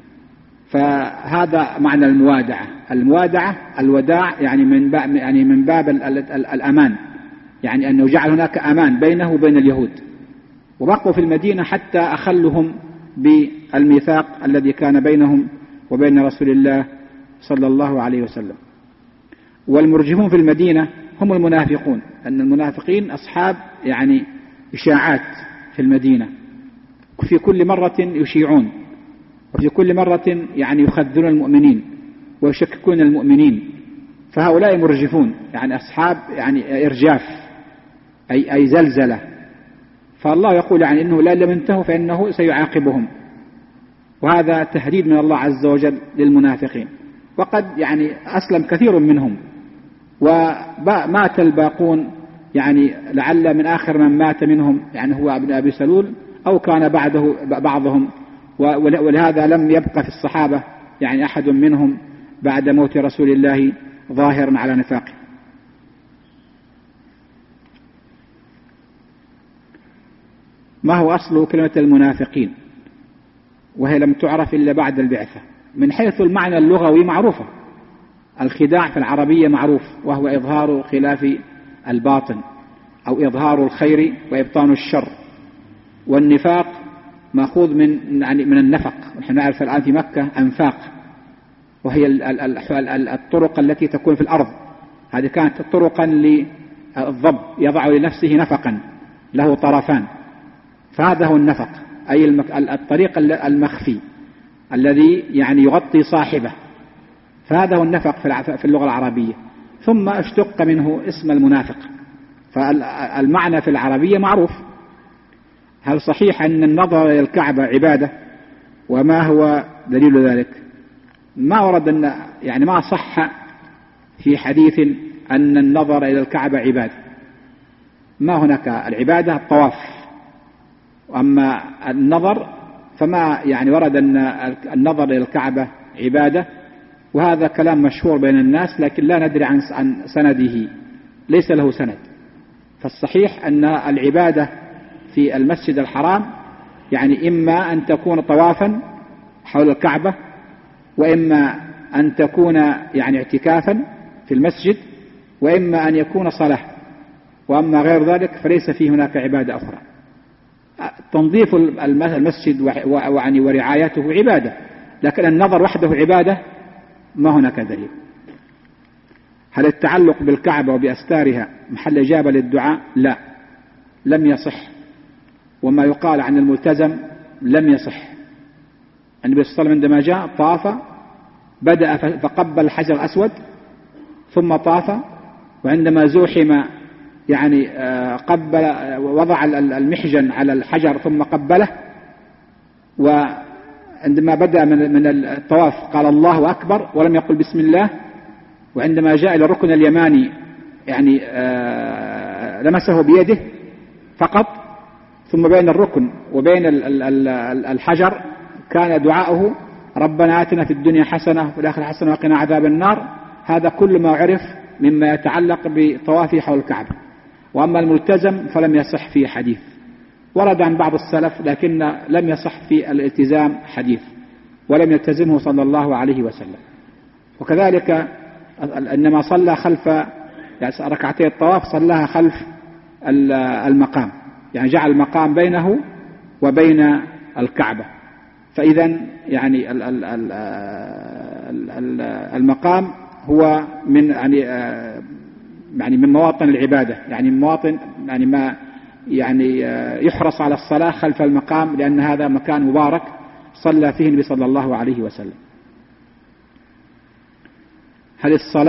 فهذا معنى الموادعة. الموادعة الوداع يعني من باب الأمان، يعني أنه جعل هناك أمان بينه وبين اليهود، وبقوا في المدينة حتى أخلهم بالميثاق الذي كان بينهم وبين رسول الله صلى الله عليه وسلم. والمرجفون في المدينة هم المنافقون، أن المنافقين أصحاب يعني إشاعات في المدينة، في كل مرة يشيعون، وفي كل مرة يعني يخذلون المؤمنين ويشككون المؤمنين. فهؤلاء مرجفون يعني أصحاب يعني إرجاف أي زلزلة. فالله يقول يعني إنه لا لم ينتهوا فإنه سيعاقبهم، وهذا تهديد من الله عز وجل للمنافقين. وقد يعني أسلم كثير منهم ومات الباقون، يعني لعل من آخر من مات منهم يعني هو ابن أبي سلول أو كان بعده بعضهم، ولهذا لم يبقى في الصحابة يعني أحد منهم بعد موت رسول الله ظاهرا على نفاقه. ما هو أصل كلمة المنافقين وهي لم تعرف إلا بعد البعثة؟ من حيث المعنى اللغوي معروفة. الخداع في العربية معروف، وهو إظهار خلاف الباطن أو إظهار الخير وإبطان الشر. والنفاق مأخوذ من النفق، ونحن نعرف الآن في مكة أنفاق، وهي الطرق التي تكون في الأرض. هذه كانت طرقا للضب، يضع لنفسه نفقا له طرفان، فهذا هو النفق، أي الطريق المخفي الذي يعني يغطي صاحبه، فهذا هو النفق في اللغة العربية. ثم اشتق منه اسم المنافق، فالمعنى في العربية معروف. هل صحيح أن النظر إلى الكعبة عبادة؟ وما هو دليل ذلك؟ ما ورد أن يعني ما صح في حديث أن النظر إلى الكعبة عبادة. ما هناك، العبادة الطواف، وأما النظر فما يعني ورد أن النظر إلى الكعبة عبادة، وهذا كلام مشهور بين الناس لكن لا ندري عن سنده، ليس له سند. فالصحيح أن العبادة في المسجد الحرام يعني إما أن تكون طوافا حول الكعبة، وإما أن تكون يعني اعتكافا في المسجد، وإما أن يكون صلاة، وأما غير ذلك فليس فيه هناك عبادة أخرى. تنظيف المسجد ورعايته عبادة، لكن النظر وحده عبادة ما هناك دليل. هل التعلق بالكعبة وبأستارها محل إجابة للدعاء؟ لا، لم يصح. وما يقال عن الملتزم لم يصح. النبي صلى الله عليه وسلم عندما جاء طاف، بدأ فقبل الحجر الأسود ثم طاف، وعندما زوحم يعني قبل، وضع المحجن على الحجر ثم قبله، وعندما بدأ من الطواف قال الله أكبر ولم يقل بسم الله، وعندما جاء إلى الركن اليماني يعني لمسه بيده فقط، ثم بين الركن وبين الحجر كان دعاؤه ربنا آتنا في الدنيا حسنة وفي الآخرة حسنة وقنا عذاب النار. هذا كل ما عرف مما يتعلق بطوافه حول الكعبة. وأما الملتزم فلم يصح فيه حديث، ورد عن بعض السلف لكن لم يصح في الالتزام حديث، ولم يلتزمه صلى الله عليه وسلم. وكذلك إنما صلى خلف يعني ركعتي الطواف صلاها خلف المقام، يعني جعل المقام بينه وبين الكعبة. فإذا يعني المقام هو من يعني من مواطن العبادة، يعني من مواطن يعني ما يعني يحرص على الصلاة خلف المقام، لأن هذا مكان مبارك صلى فيه النبي صلى الله عليه وسلم. هل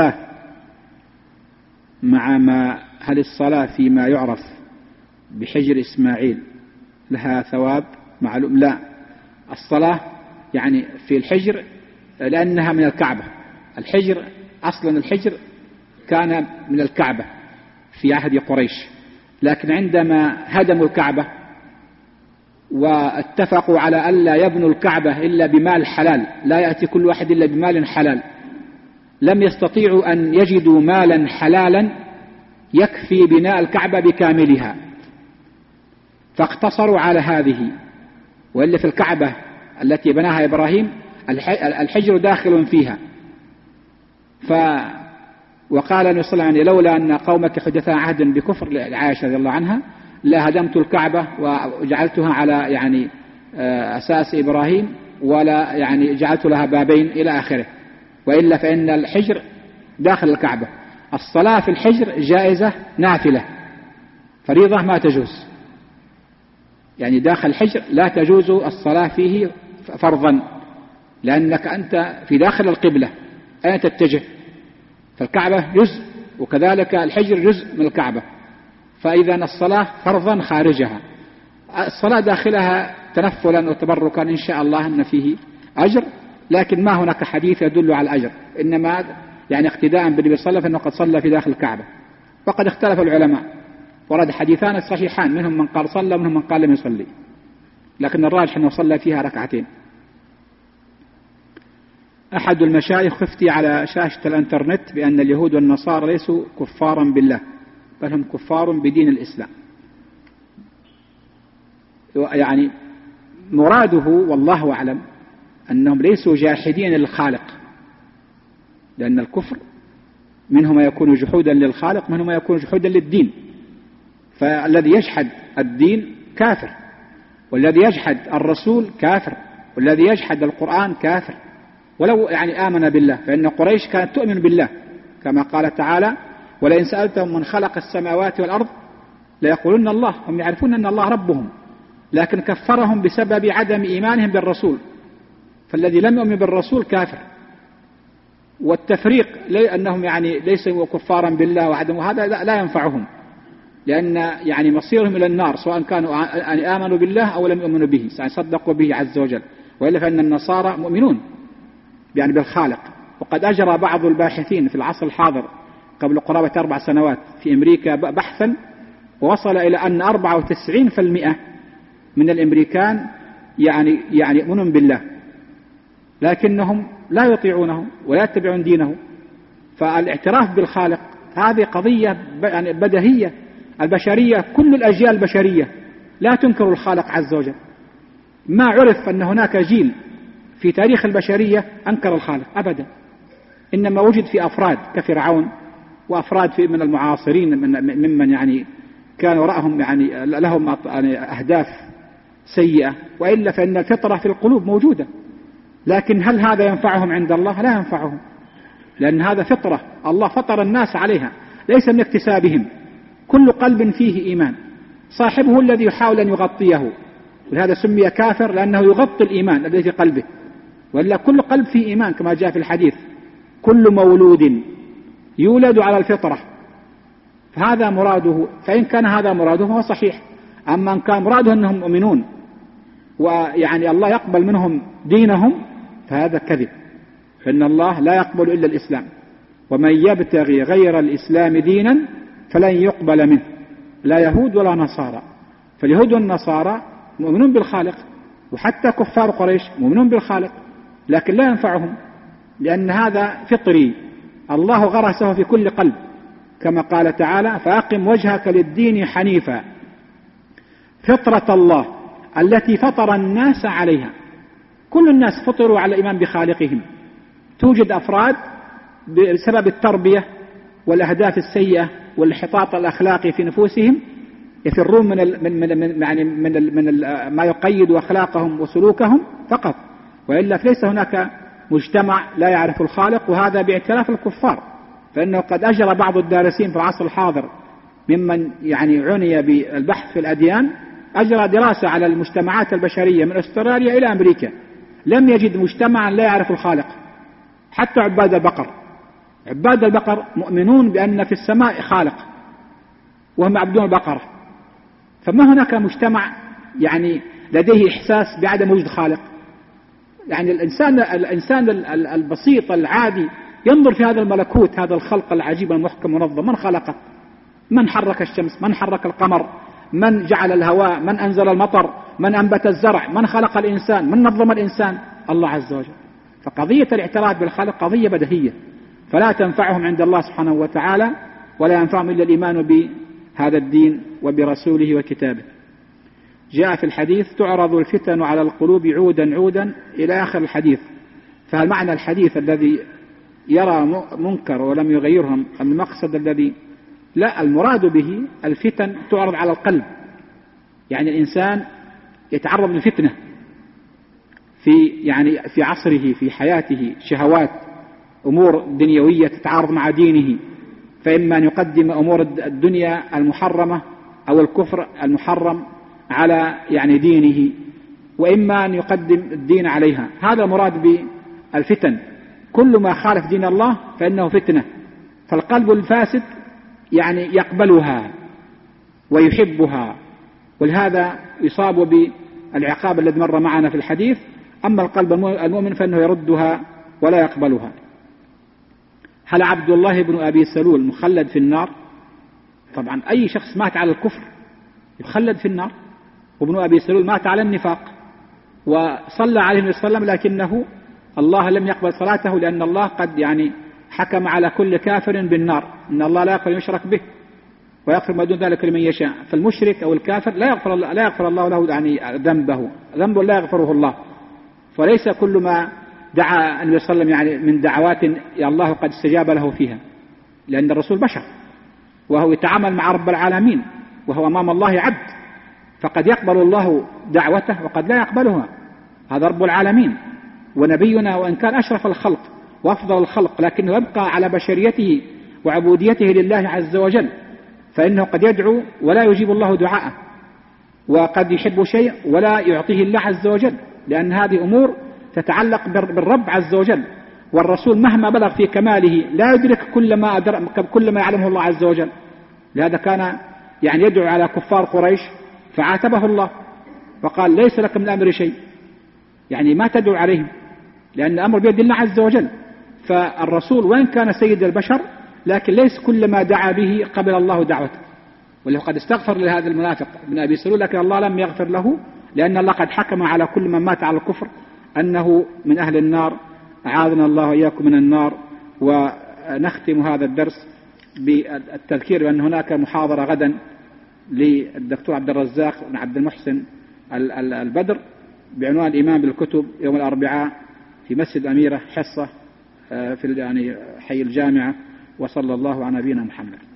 الصلاة فيما يعرف بحجر إسماعيل لها ثواب معلوم؟ لا، الصلاة يعني في الحجر لأنها من الكعبة. الحجر أصلا الحجر كان من الكعبة في عهد قريش، لكن عندما هدموا الكعبة واتفقوا على ألا يبنوا الكعبة إلا بمال حلال، لا يأتي كل واحد إلا بمال حلال، لم يستطيعوا أن يجدوا مالا حلالا يكفي بناء الكعبة بكاملها، فاقتصروا على هذه. وإلا في الكعبة التي بناها إبراهيم الحجر داخل فيها. وقال النبي صلى الله عليه وسلم لولا أن قومك حدثا عهد بكفر لعائشة رضي الله عنها لا هدمت الكعبة وجعلتها على يعني أساس إبراهيم، ولا يعني جعلت لها بابين إلى آخره. وإلا فإن الحجر داخل الكعبة. الصلاة في الحجر جائزة نافلة، فريضة ما تجوز، يعني داخل الحجر لا تجوز الصلاة فيه فرضا، لأنك أنت في داخل القبلة أين تتجه؟ فالكعبة جزء، وكذلك الحجر جزء من الكعبة، فإذا الصلاة فرضا خارجها. الصلاة داخلها تنفلا وتبركا إن شاء الله أن فيه أجر، لكن ما هناك حديث يدل على الأجر، إنما يعني اقتداء بالنبي صلى الله عليه وسلم أنه قد صلى في داخل الكعبة. وقد اختلف العلماء، ورد حديثان صحيحان، منهم من قال صلى ومنهم من قال لم يصلي، لكن الراجح أنه صلى فيها ركعتين. أحد المشايخ افتي على شاشة الانترنت بأن اليهود والنصارى ليسوا كفارا بالله، بل هم كفار بدين الإسلام. يعني مراده والله أعلم أنهم ليسوا جاحدين للخالق، لأن الكفر منه ما يكون جحودا للخالق، منه ما يكون جحودا للدين. فالذي يجحد الدين كافر، والذي يجحد الرسول كافر، والذي يجحد القرآن كافر. ولو يعني آمن بالله، فإن قريش كانت تؤمن بالله كما قال تعالى: ولئن سألتهم من خلق السماوات والأرض ليقولن الله. هم يعرفون أن الله ربهم، لكن كفرهم بسبب عدم إيمانهم بالرسول، فالذي لم يؤمن بالرسول كافر. والتفريق أنهم يعني ليسوا كفارا بالله وعدم هذا لا ينفعهم، لأن يعني مصيرهم إلى النار سواء كانوا آمنوا بالله أو لم يؤمنوا به، صدقوا به عز وجل. وإلا فإن النصارى مؤمنون يعني بالخالق. وقد أجرى بعض الباحثين في العصر الحاضر قبل قرابة 4 سنوات في أمريكا بحثا، ووصل إلى أن 94% من الأمريكان يعني يؤمنون بالله، لكنهم لا يطيعونه ولا يتبعون دينه. فالاعتراف بالخالق هذه قضية يعني بديهية. البشرية كل الأجيال البشرية لا تنكر الخالق عز وجل. ما عرف أن هناك جيل في تاريخ البشرية أنكر الخالق أبدا، إنما وجد في أفراد كفرعون وأفراد من المعاصرين ممن يعني كان وراءهم يعني لهم أهداف سيئة، وإلا فإن الفطرة في القلوب موجودة. لكن هل هذا ينفعهم عند الله؟ لا ينفعهم، لأن هذا فطرة الله فطر الناس عليها ليس من اكتسابهم. كل قلب فيه إيمان، صاحبه الذي يحاول أن يغطيه، ولهذا سمي كافر لأنه يغطي الإيمان الذي في قلبه. وإلا كل قلب فيه إيمان كما جاء في الحديث: كل مولود يولد على الفطرة. فهذا مراده، فإن كان هذا مراده فهو صحيح. أما إن كان مراده أنهم مؤمنون ويعني الله يقبل منهم دينهم فهذا كذب، فإن الله لا يقبل إلا الإسلام، ومن يبتغي غير الإسلام دينا فلن يقبل منه، لا يهود ولا نصارى. فاليهود والنصارى مؤمنون بالخالق، وحتى كفار قريش مؤمنون بالخالق، لكن لا ينفعهم، لأن هذا فطري الله غرسه في كل قلب، كما قال تعالى: فأقم وجهك للدين حنيفا فطرة الله التي فطر الناس عليها. كل الناس فطروا على الإيمان بخالقهم. توجد أفراد بسبب التربية والأهداف السيئة والانحطاط الأخلاقي في نفوسهم يفرون من ما يقيد أخلاقهم وسلوكهم فقط، وإلا فليس هناك مجتمع لا يعرف الخالق، وهذا باعتراف الكفار. فإنه قد أجرى بعض الدارسين في العصر الحاضر ممن يعني عني بالبحث في الأديان، أجرى دراسة على المجتمعات البشرية من أستراليا إلى أمريكا، لم يجد مجتمعا لا يعرف الخالق. حتى عباد البقر مؤمنون بأن في السماء خالق وهم يعبدون البقرة. فما هناك مجتمع يعني لديه إحساس بعدم وجود خالق. يعني الإنسان البسيط العادي ينظر في هذا الملكوت، هذا الخلق العجيب المحكم المنظم، من خلقه؟ من حرك الشمس؟ من حرك القمر؟ من جعل الهواء؟ من أنزل المطر؟ من أنبت الزرع؟ من خلق الإنسان؟ من نظم الإنسان؟ الله عز وجل. فقضية الاعتراف بالخالق قضية بديهية، فلا تنفعهم عند الله سبحانه وتعالى، ولا ينفعهم إلا الإيمان بهذا الدين وبرسوله وكتابه. جاء في الحديث: تعرض الفتن على القلوب عودا عودا إلى آخر الحديث. فهل معنى الحديث الذي يرى منكر ولم يغيرهم المقصد الذي لا، المراد به الفتن تعرض على القلب، يعني الإنسان يتعرض للفتنة في عصره في حياته، شهوات، أمور دنيوية تتعارض مع دينه، فإما أن يقدم أمور الدنيا المحرمة أو الكفر المحرم على يعني دينه، وإما أن يقدم الدين عليها. هذا المراد بالفتن. كل ما خالف دين الله فإنه فتنة. فالقلب الفاسد يعني يقبلها ويحبها، ولهذا يصاب بالعقاب الذي مر معنا في الحديث. أما القلب المؤمن فإنه يردها ولا يقبلها. هل عبد الله بن أبي سلول مخلد في النار؟ طبعا أي شخص مات على الكفر يخلد في النار، وابن أبي سلول مات على النفاق وصلى عليه النبي صلى الله عليه وسلم، لكنه الله لم يقبل صلاته، لأن الله قد يعني حكم على كل كافر بالنار، إن الله لا يغفر يشرك به ويغفر ما دون ذلك لمن يشاء. فالمشرك أو الكافر لا يغفر الله له يعني ذنبه لا يغفره الله. فليس كل ما دعا النبي صلى الله عليه وسلم يعني من دعوات يا الله قد استجاب له فيها، لأن الرسول بشر وهو يتعامل مع رب العالمين، وهو أمام الله عبد، فقد يقبل الله دعوته وقد لا يقبلها، هذا رب العالمين. ونبينا وإن كان أشرف الخلق وأفضل الخلق لكنه يبقى على بشريته وعبوديته لله عز وجل، فإنه قد يدعو ولا يجيب الله دعاءه، وقد يحب شيء ولا يعطيه الله عز وجل، لأن هذه أمور تتعلق بالرب عز وجل. والرسول مهما بلغ في كماله لا يدرك كل ما يعلمه الله عز وجل. لهذا كان يعني يدعو على كفار قريش فعاتبه الله وقال ليس لك من الأمر شيء، يعني ما تدعو عليهم لأن الأمر بيد الله عز وجل. فالرسول وإن كان سيد البشر لكن ليس كل ما دعا به قبل الله دعوته، ولو قد استغفر لهذا المنافق بن أبي سلول لكن الله لم يغفر له، لأن الله قد حكم على كل من مات على الكفر أنه من أهل النار. أعاذنا الله وإياكم من النار. ونختم هذا الدرس بالتذكير بأن هناك محاضرة غدا للدكتور عبد الرزاق بن عبد المحسن البدر بعنوان الإيمان بالكتب يوم الأربعاء في مسجد أميرة، حصة في يعني حي الجامعة. وصلى الله على نبينا محمد.